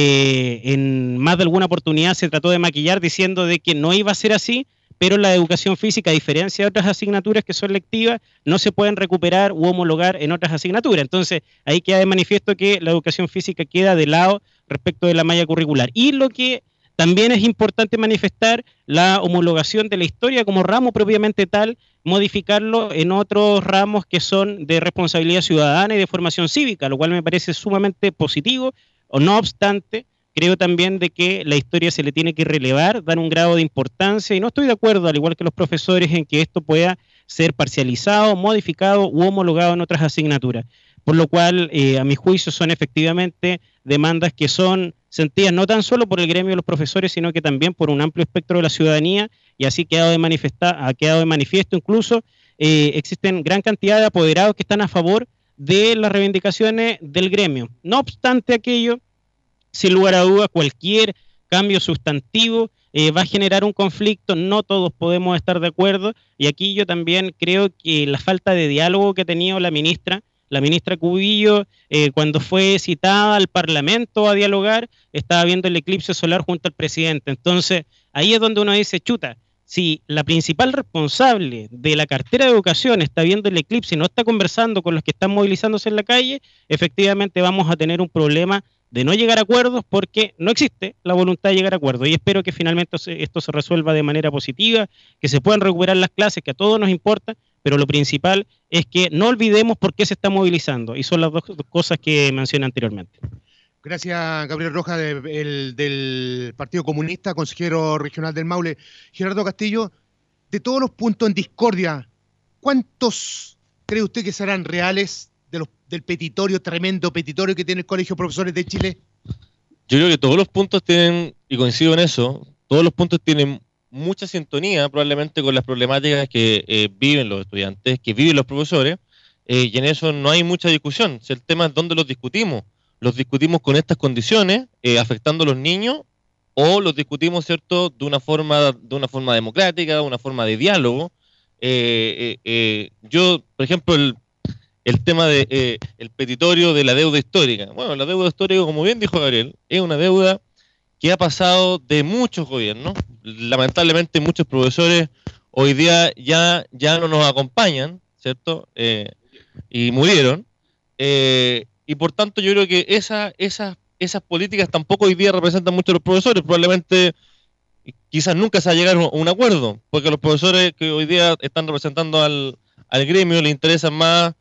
Speaker 6: en más de alguna oportunidad se trató de maquillar diciendo de que no iba a ser así, pero la educación física, a diferencia de otras asignaturas que son lectivas, no se pueden recuperar u homologar en otras asignaturas. Entonces, ahí queda de manifiesto que la educación física queda de lado respecto de la malla curricular. Y lo que también es importante manifestar, la homologación de la historia como ramo propiamente tal, modificarlo en otros ramos que son de responsabilidad ciudadana y de formación cívica, lo cual me parece sumamente positivo. O no obstante, creo también de que la historia se le tiene que relevar, dar un grado de importancia, y no estoy de acuerdo, al igual que los profesores, en que esto pueda ser parcializado, modificado u homologado en otras asignaturas. Por lo cual, a mi juicio, son efectivamente demandas que son sentidas no tan solo por el gremio de los profesores, sino que también por un amplio espectro de la ciudadanía, y así ha quedado de manifiesto incluso, existen gran cantidad de apoderados que están a favor de las reivindicaciones del gremio. No obstante aquello, sin lugar a dudas, cualquier cambio sustantivo va a generar un conflicto, no todos podemos estar de acuerdo, y aquí yo también creo que la falta de diálogo que ha tenido la ministra Cubillo, cuando fue citada al Parlamento a dialogar, estaba viendo el eclipse solar junto al presidente. Entonces, ahí es donde uno dice, chuta, si la principal responsable de la cartera de educación está viendo el eclipse y no está conversando con los que están movilizándose en la calle, efectivamente vamos a tener un problema de no llegar a acuerdos, porque no existe la voluntad de llegar a acuerdos. Y espero que finalmente esto se resuelva de manera positiva, que se puedan recuperar las clases, que a todos nos importa, pero lo principal es que no olvidemos por qué se está movilizando, y son las dos cosas que mencioné anteriormente.
Speaker 3: Gracias, Gabriel Rojas, del Partido Comunista, consejero regional del Maule. Gerardo Castillo, de todos los puntos en discordia, ¿cuántos cree usted que serán reales de del petitorio, tremendo petitorio que tiene el Colegio de Profesores de Chile?
Speaker 7: Yo creo que todos los puntos tienen, y coincido en eso, todos los puntos tienen mucha sintonía probablemente con las problemáticas que viven los estudiantes, que viven los profesores, y en eso no hay mucha discusión. Si el tema es dónde los discutimos con estas condiciones, afectando a los niños, o los discutimos, ¿cierto?, de una forma democrática, de una forma de diálogo. Yo, por ejemplo, el tema de el petitorio de la deuda histórica. Bueno, la deuda histórica, como bien dijo Gabriel, es una deuda que ha pasado de muchos gobiernos. Lamentablemente muchos profesores hoy día ya no nos acompañan, ¿cierto? Y murieron. Y por tanto yo creo que esas políticas tampoco hoy día representan mucho a los profesores. Probablemente quizás nunca se va a llegar a un acuerdo, porque a los profesores que hoy día están representando al gremio les interesa más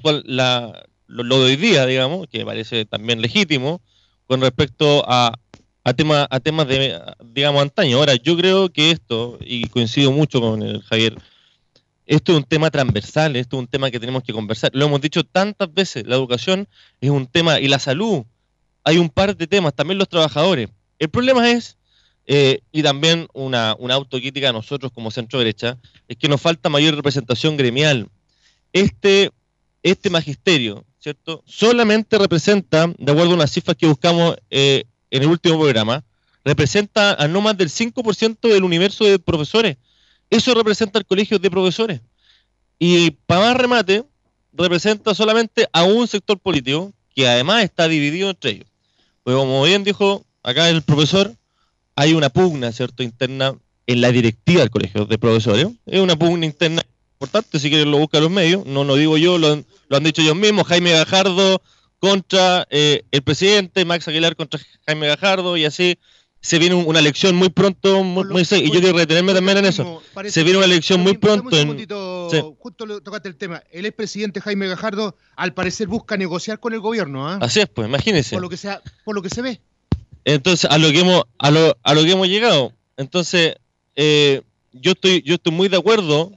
Speaker 7: lo de hoy día, digamos, que parece también legítimo, con respecto a temas de, digamos, antaño. Ahora, yo creo que esto, y coincido mucho con el Javier, esto es un tema transversal, esto es un tema que tenemos que conversar. Lo hemos dicho tantas veces, la educación es un tema, y la salud, hay un par de temas, también los trabajadores. El problema es, y también una autocrítica a nosotros como centro derecha, es que nos falta mayor representación gremial. Este magisterio, ¿cierto?, solamente representa, de acuerdo a unas cifras que buscamos en el último programa, representa a no más del 5% del universo de profesores. Eso representa el colegio de profesores. Y para más remate, representa solamente a un sector político que además está dividido entre ellos. Pues como bien dijo acá el profesor, hay una pugna, ¿cierto?, interna en la directiva del colegio de profesores. Es una pugna interna importante, si quieren lo buscan los medios, no lo digo yo, lo han dicho ellos mismos. Jaime Gajardo contra el presidente, Max Aguilar contra Jaime Gajardo, y así se viene una elección muy pronto, y yo quiero retenerme también en eso. Se viene una elección muy pronto.
Speaker 3: Justo tocaste el tema. El expresidente Jaime Gajardo, al parecer, busca negociar con el gobierno.
Speaker 7: Así es, pues, imagínense.
Speaker 3: Por lo que se ve.
Speaker 7: Entonces, a lo que hemos llegado. Entonces, yo estoy muy de acuerdo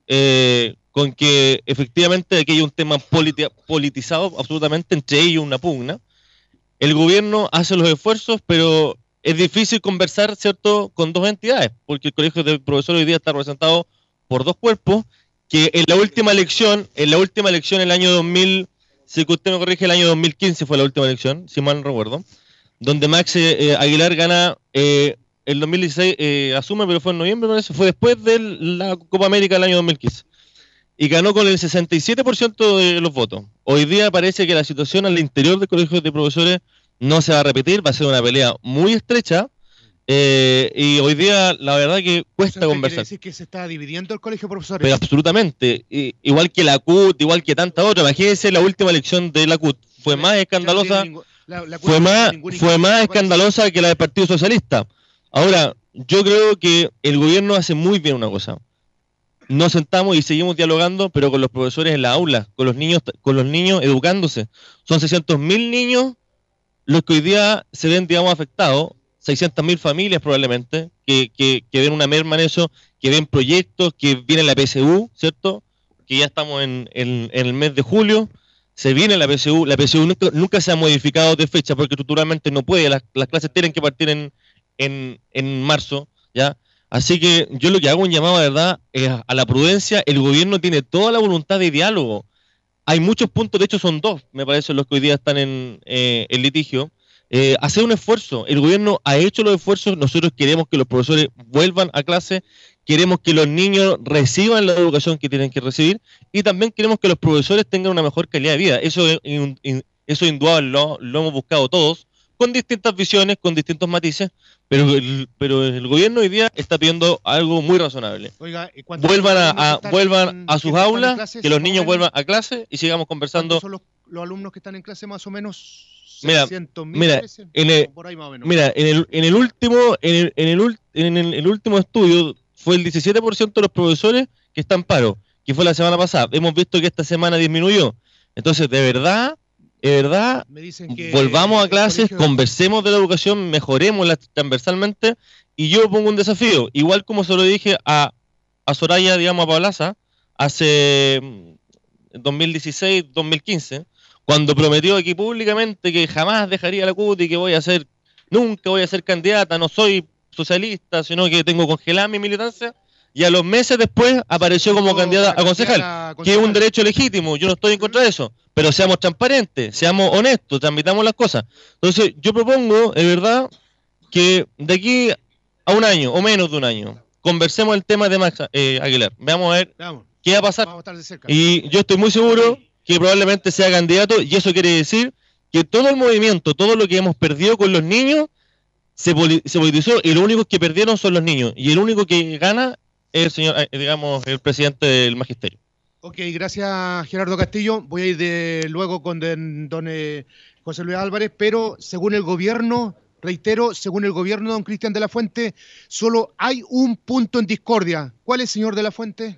Speaker 7: con que efectivamente aquí hay un tema politizado absolutamente, entre ellos una pugna. El gobierno hace los esfuerzos, pero es difícil conversar, ¿cierto?, con dos entidades, porque el colegio de profesores hoy día está representado por dos cuerpos, que en la última elección, el año 2000, si usted me corrige, el año 2015 fue la última elección, si mal no recuerdo, donde Max Aguilar gana, el 2016 asume, pero fue en noviembre, parece, fue después de la Copa América del año 2015. Y ganó con el 67% de los votos. Hoy día parece que la situación al interior del colegio de profesores no se va a repetir, va a ser una pelea muy estrecha, y hoy día la verdad que cuesta conversar.
Speaker 3: ¿Quiere decir que se está dividiendo el colegio de profesores?
Speaker 7: Pero absolutamente, igual que la CUT, igual que tanta otra. Imagínense la última elección de la CUT, fue más escandalosa, fue más escandalosa que la del Partido Socialista. Ahora, yo creo que el gobierno hace muy bien una cosa. Nos sentamos y seguimos dialogando, pero con los profesores en la aula, con los niños educándose. Son 600.000 niños los que hoy día se ven, digamos, afectados, 600.000 familias probablemente, que ven una merma en eso, que ven proyectos, que viene la PSU, ¿cierto?, que ya estamos en el mes de julio, se viene la PSU nunca se ha modificado de fecha, porque estructuralmente no puede, las clases tienen que partir en marzo, ¿ya? Así que yo lo que hago un llamado, de verdad, es a la prudencia. El gobierno tiene toda la voluntad de diálogo. Hay muchos puntos, de hecho son dos, me parece, los que hoy día están en litigio. Hacer un esfuerzo. El gobierno ha hecho los esfuerzos. Nosotros queremos que los profesores vuelvan a clase. Queremos que los niños reciban la educación que tienen que recibir. Y también queremos que los profesores tengan una mejor calidad de vida. Eso indudable lo hemos buscado todos, con distintas visiones, con distintos matices, pero el gobierno hoy día está pidiendo algo muy razonable.
Speaker 3: Oiga,
Speaker 7: vuelvan a sus aulas, clase, que los niños vuelvan a clase y sigamos conversando.
Speaker 3: ¿Cuántos son los alumnos que están en clase más o menos?
Speaker 7: Mira, en el último estudio fue el 17% de los profesores que están en paro, que fue la semana pasada. Hemos visto que esta semana disminuyó. Entonces, de verdad, volvamos a clases, conversemos de la educación, mejoremosla transversalmente, y yo pongo un desafío, igual como se lo dije a Soraya, digamos, a Paulaza, hace 2016-2015, cuando prometió aquí públicamente que jamás dejaría la CUT y que nunca voy a ser candidata, no soy socialista, sino que tengo congelada mi militancia, y a los meses después apareció como candidata a concejal, que es un derecho legítimo, yo no estoy en contra de eso, pero seamos transparentes, seamos honestos, transmitamos las cosas. Entonces yo propongo, de verdad, que de aquí a un año, o menos de un año, conversemos el tema de Max Aguilar, veamos a ver qué va a pasar, y yo estoy muy seguro que probablemente sea candidato, y eso quiere decir que todo el movimiento, todo lo que hemos perdido con los niños, se politizó, y lo único que perdieron son los niños, y el único que gana es el señor, el presidente del magisterio.
Speaker 3: Ok, gracias Gerardo Castillo. Voy a ir luego con don José Luis Álvarez, pero según el gobierno, reitero, según el gobierno, don Cristian de la Fuente, solo hay un punto en discordia. ¿Cuál es, señor de la Fuente?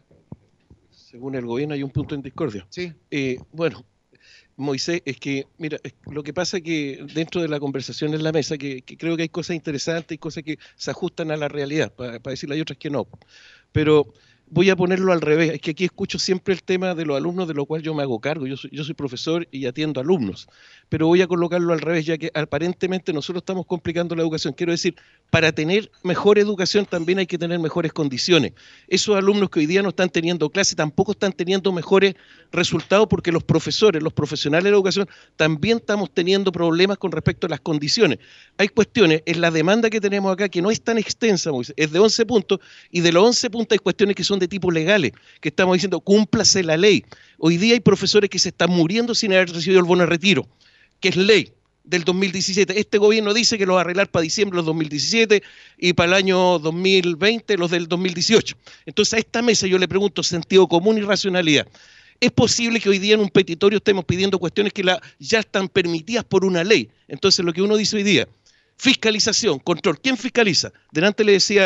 Speaker 8: Según el gobierno hay un punto en discordia.
Speaker 3: Sí.
Speaker 8: Bueno, Moisés, es que, mira, lo que pasa es que dentro de la conversación en la mesa, que creo que hay cosas interesantes y cosas que se ajustan a la realidad, para decirle, hay otras que no. Pero voy a ponerlo al revés, es que aquí escucho siempre el tema de los alumnos, de lo cual yo me hago cargo, yo soy profesor y atiendo alumnos, pero voy a colocarlo al revés, ya que aparentemente nosotros estamos complicando la educación. Quiero decir, para tener mejor educación también hay que tener mejores condiciones. Esos alumnos que hoy día no están teniendo clase tampoco están teniendo mejores resultados, porque los profesores, los profesionales de la educación, también estamos teniendo problemas con respecto a las condiciones. Hay cuestiones en la demanda que tenemos acá que no es tan extensa, es de 11 puntos, y de los 11 puntos hay cuestiones que son de tipo legales, que estamos diciendo, cúmplase la ley. Hoy día hay profesores que se están muriendo sin haber recibido el bono de retiro, que es ley del 2017. Este gobierno dice que lo va a arreglar para diciembre del 2017 y para el año 2020 los del 2018. Entonces a esta mesa yo le pregunto sentido común y racionalidad. ¿Es posible que hoy día en un petitorio estemos pidiendo cuestiones que ya están permitidas por una ley? Entonces lo que uno dice hoy día, fiscalización, control. ¿Quién fiscaliza? Delante le decía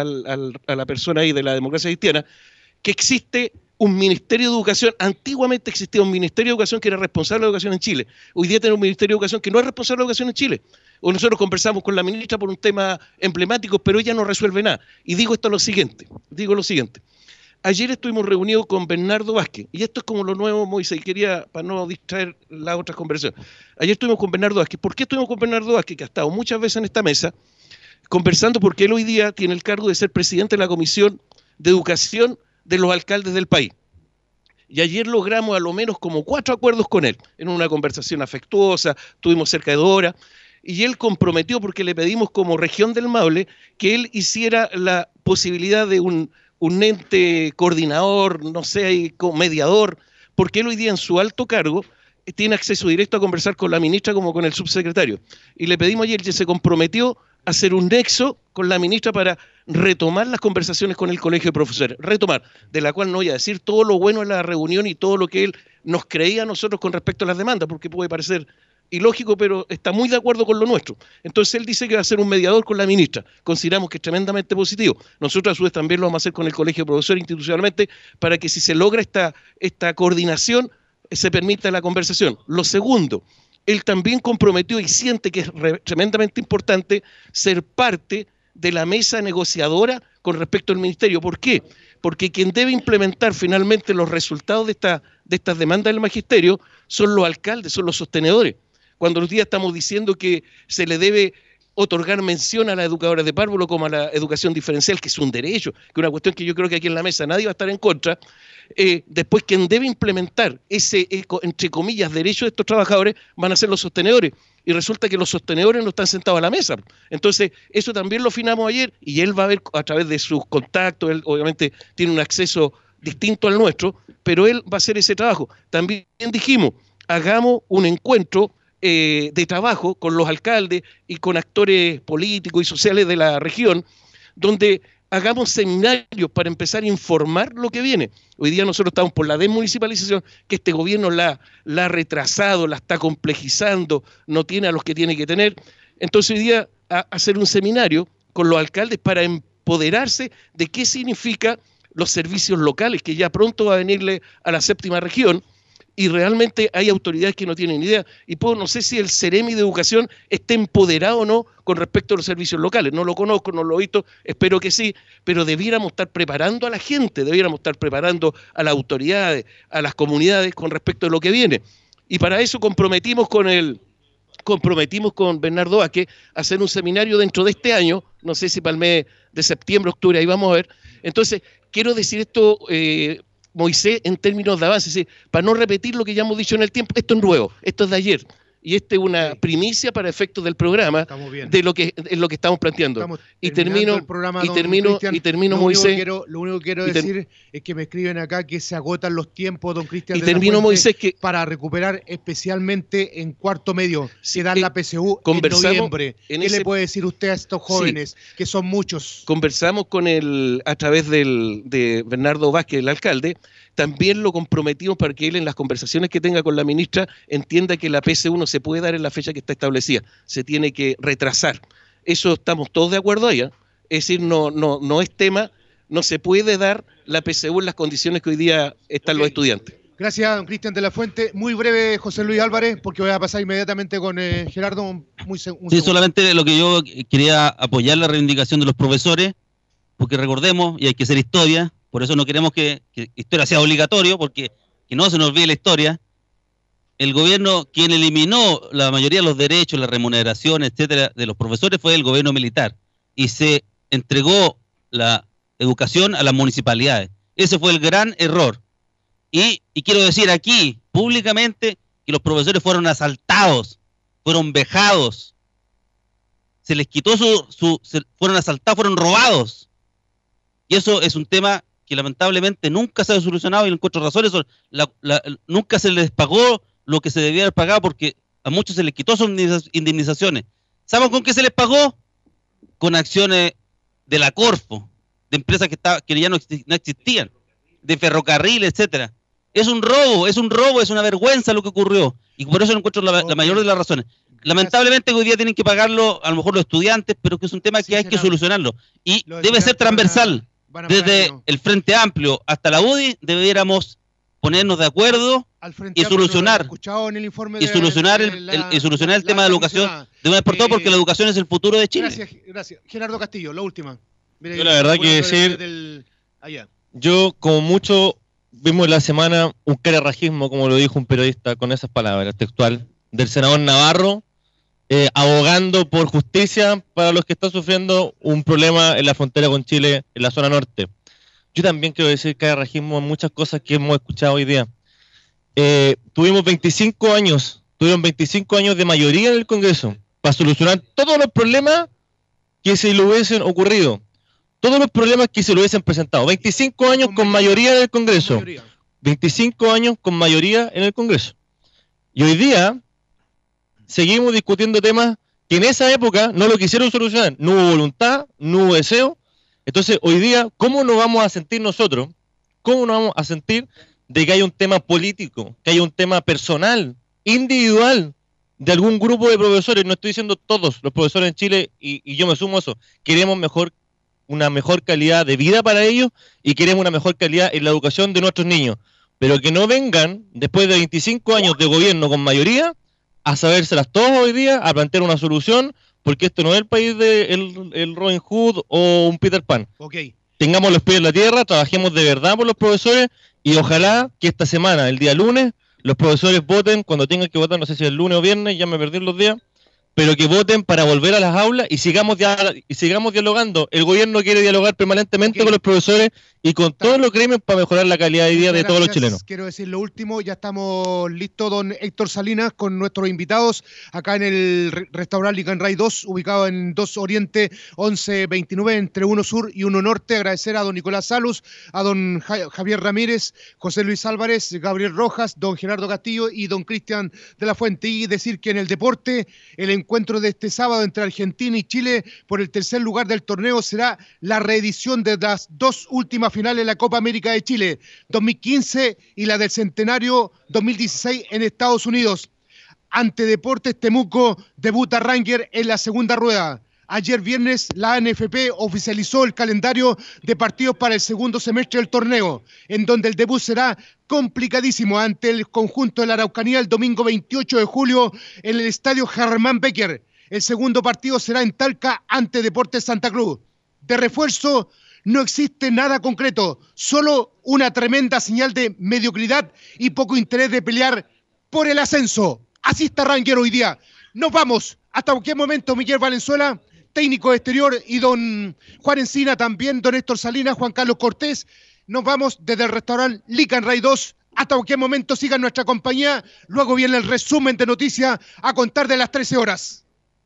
Speaker 8: a la persona ahí de la democracia cristiana que existe un Ministerio de Educación. Antiguamente existía un Ministerio de Educación que era responsable de educación en Chile. Hoy día tenemos un Ministerio de Educación que no es responsable de educación en Chile. O nosotros conversamos con la ministra por un tema emblemático, pero ella no resuelve nada. Y digo lo siguiente. Ayer estuvimos reunidos con Bernardo Vázquez, y esto es como lo nuevo, Moisés, y quería, para no distraer las otras conversaciones. Ayer estuvimos con Bernardo Vázquez. ¿Por qué estuvimos con Bernardo Vázquez, que ha estado muchas veces en esta mesa, conversando? Porque él hoy día tiene el cargo de ser presidente de la Comisión de Educación de los alcaldes del país. Y ayer logramos a lo menos como 4 acuerdos con él, en una conversación afectuosa, tuvimos cerca de 2 horas, y él comprometió, porque le pedimos como región del Maule, que él hiciera la posibilidad de un ente coordinador, no sé, mediador, porque él hoy día en su alto cargo tiene acceso directo a conversar con la ministra como con el subsecretario. Y le pedimos ayer que se comprometió a hacer un nexo con la ministra para retomar las conversaciones con el colegio de profesores, de la cual no voy a decir todo lo bueno de la reunión y todo lo que él nos creía a nosotros con respecto a las demandas, porque puede parecer ilógico, pero está muy de acuerdo con lo nuestro. Entonces él dice que va a ser un mediador con la ministra. Consideramos que es tremendamente positivo. Nosotros a su vez también lo vamos a hacer con el colegio de profesores institucionalmente, para que si se logra esta coordinación, se permita la conversación. Lo segundo, él también comprometió y siente que es tremendamente importante ser parte de la mesa negociadora con respecto al ministerio. ¿Por qué? Porque quien debe implementar finalmente los resultados de estas demandas del magisterio son los alcaldes, son los sostenedores. Cuando los días estamos diciendo que se le debe otorgar mención a las educadoras de párvulo como a la educación diferencial, que es un derecho, que es una cuestión que yo creo que aquí en la mesa nadie va a estar en contra, después quien debe implementar ese, entre comillas, derecho de estos trabajadores van a ser los sostenedores. Y resulta que los sostenedores no están sentados a la mesa. Entonces, eso también lo afinamos ayer, y él va a ver a través de sus contactos, él obviamente tiene un acceso distinto al nuestro, pero él va a hacer ese trabajo. También dijimos, hagamos un encuentro de trabajo con los alcaldes y con actores políticos y sociales de la región, donde hagamos seminarios para empezar a informar lo que viene. Hoy día nosotros estamos por la desmunicipalización, que este gobierno la ha retrasado, la está complejizando, no tiene a los que tiene que tener. Entonces hoy día hacer un seminario con los alcaldes para empoderarse de qué significa los servicios locales, que ya pronto va a venirle a la 7ª región, y realmente hay autoridades que no tienen idea. Y no sé si el Ceremi de Educación esté empoderado o no con respecto a los servicios locales. No lo conozco, no lo he visto, espero que sí, pero debiéramos estar preparando a la gente, debiéramos estar preparando a las autoridades, a las comunidades con respecto a lo que viene. Y para eso comprometimos con Bernardo Vázquez a hacer un seminario dentro de este año, no sé si para el mes de septiembre, octubre, ahí vamos a ver. Entonces, quiero decir esto, Moisés, en términos de avance, para no repetir lo que ya hemos dicho en el tiempo, esto es nuevo, esto es de ayer. Y esta es una primicia para efectos del programa de lo que estamos planteando. Y termino, Moisés.
Speaker 3: Lo único que quiero decir es que me escriben acá que se agotan los tiempos, don Cristian.
Speaker 8: Y termino, Moisés, que
Speaker 3: para recuperar especialmente en cuarto medio, si dan la PSU en noviembre. ¿Qué le puede decir usted a estos jóvenes, que son muchos?
Speaker 8: Conversamos a través de Bernardo Vázquez, el alcalde. También lo comprometimos para que él, en las conversaciones que tenga con la ministra, entienda que la PSU no se puede dar en la fecha que está establecida, se tiene que retrasar. Eso estamos todos de acuerdo ahí, ¿eh? Es decir, no es tema, no se puede dar la PSU en las condiciones que hoy día están los estudiantes.
Speaker 3: Gracias, don Cristian de la Fuente. Muy breve, José Luis Álvarez, porque voy a pasar inmediatamente con Gerardo.
Speaker 10: Sí, solamente lo que yo quería apoyar la reivindicación de los profesores, porque recordemos, y hay que hacer historia, por eso no queremos que historia sea obligatorio, porque que no se nos olvide la historia. El gobierno, quien eliminó la mayoría de los derechos, la remuneración, etcétera, de los profesores fue el gobierno militar, y se entregó la educación a las municipalidades. Ese fue el gran error. Y quiero decir aquí, públicamente, que los profesores fueron asaltados, fueron vejados, se les quitó fueron asaltados, fueron robados. Y eso es un tema que lamentablemente nunca se ha solucionado, y no encuentro razones. Nunca se les pagó lo que se debía haber pagado, porque a muchos se les quitó sus indemnizaciones. ¿Saben con qué se les pagó? Con acciones de la Corfo, de empresas que ya no existían, de ferrocarril, etcétera. Es un robo, es una vergüenza lo que ocurrió, y por eso no encuentro la mayor de las razones. Lamentablemente hoy día tienen que pagarlo a lo mejor los estudiantes, pero que es un tema que hay que solucionarlo, y debe ser transversal. Desde el Frente Amplio hasta la UDI deberíamos ponernos de acuerdo y solucionar el tema de la educación de una vez por todas, porque la educación es el futuro de Chile.
Speaker 3: Gracias. Gerardo Castillo, la última.
Speaker 7: Mira, yo la verdad que decir, yo como mucho vimos la semana un carerrajismo, como lo dijo un periodista con esas palabras textual, del senador Navarro, abogando por justicia para los que están sufriendo un problema en la frontera con Chile, en la zona norte. Yo también quiero decir que hay racismo en muchas cosas que hemos escuchado hoy día. Tuvieron 25 años de mayoría en el Congreso para solucionar todos los problemas que se le hubiesen ocurrido, todos los problemas que se le hubiesen presentado. 25 años con mayoría en el Congreso. 25 años con mayoría en el Congreso. Y hoy día seguimos discutiendo temas que en esa época no lo quisieron solucionar. No hubo voluntad, no hubo deseo. Entonces, hoy día, ¿cómo nos vamos a sentir nosotros? ¿Cómo nos vamos a sentir de que haya un tema político, que haya un tema personal, individual, de algún grupo de profesores? No estoy diciendo todos los profesores en Chile, y yo me sumo a eso. Queremos una mejor calidad de vida para ellos, y queremos una mejor calidad en la educación de nuestros niños. Pero que no vengan, después de 25 años de gobierno con mayoría, a sabérselas todos hoy día, a plantear una solución, porque esto no es el país de el Robin Hood o un Peter Pan. Tengamos los pies en la tierra, trabajemos de verdad por los profesores, y ojalá que esta semana, el día lunes, los profesores voten cuando tengan que votar, no sé si es el lunes o viernes, ya me perdí los días, pero que voten para volver a las aulas y sigamos dialogando. El gobierno quiere dialogar permanentemente con los profesores y con todos los gremios para mejorar la calidad de vida de todos los chilenos.
Speaker 3: Quiero decir lo último, ya estamos listos, don Héctor Salinas, con nuestros invitados acá en el restaurante Licanray 2, ubicado en 2 Oriente 1129, entre 1 Sur y 1 Norte. Agradecer a don Nicolás Salus, a don Javier Ramírez, José Luis Álvarez, Gabriel Rojas, don Gerardo Castillo y don Cristian de la Fuente. Y decir que en el deporte, el encuentro de este sábado entre Argentina y Chile por el tercer lugar del torneo será la reedición de las 2 últimas finales de la Copa América de Chile, 2015 y la del Centenario 2016 en Estados Unidos. Ante Deportes Temuco debuta Ranger en la segunda rueda. Ayer viernes la ANFP oficializó el calendario de partidos para el segundo semestre del torneo, en donde el debut será complicadísimo ante el conjunto de la Araucanía el domingo 28 de julio en el estadio Germán Becker. El segundo partido será en Talca ante Deportes Santa Cruz. De refuerzo no existe nada concreto, solo una tremenda señal de mediocridad y poco interés de pelear por el ascenso. Así está Ranger hoy día. Nos vamos. ¿Hasta qué momento, Miguel Valenzuela, técnico exterior, y don Juan Encina también, don Héctor Salinas, Juan Carlos Cortés? Nos vamos desde el restaurante Lican Ray 2. Hasta cualquier momento sigan nuestra compañía. Luego viene el resumen de noticias a contar de las 13 horas.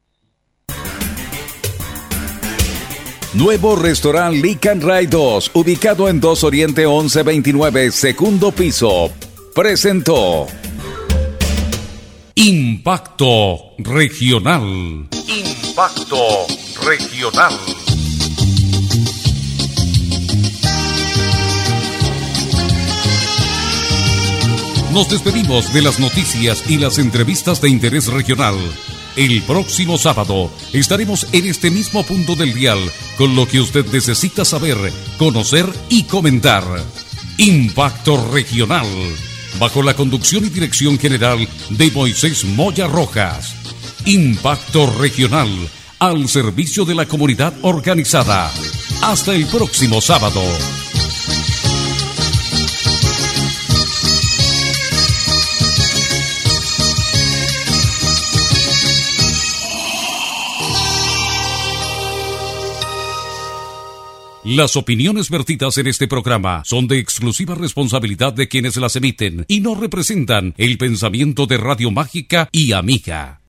Speaker 4: Nuevo restaurante Lican Ray 2, ubicado en 2 Oriente 1129, segundo piso. Presentó
Speaker 1: Impacto Regional. Impacto Regional. Nos despedimos de las noticias y las entrevistas de interés regional. El próximo sábado estaremos en este mismo punto del dial con lo que usted necesita saber, conocer y comentar. Impacto Regional, bajo la conducción y dirección general de Moisés Moya Rojas. Impacto Regional, al servicio de la comunidad organizada. Hasta el próximo sábado. Las opiniones vertidas en este programa son de exclusiva responsabilidad de quienes las emiten y no representan el pensamiento de Radio Mágica y Amiga.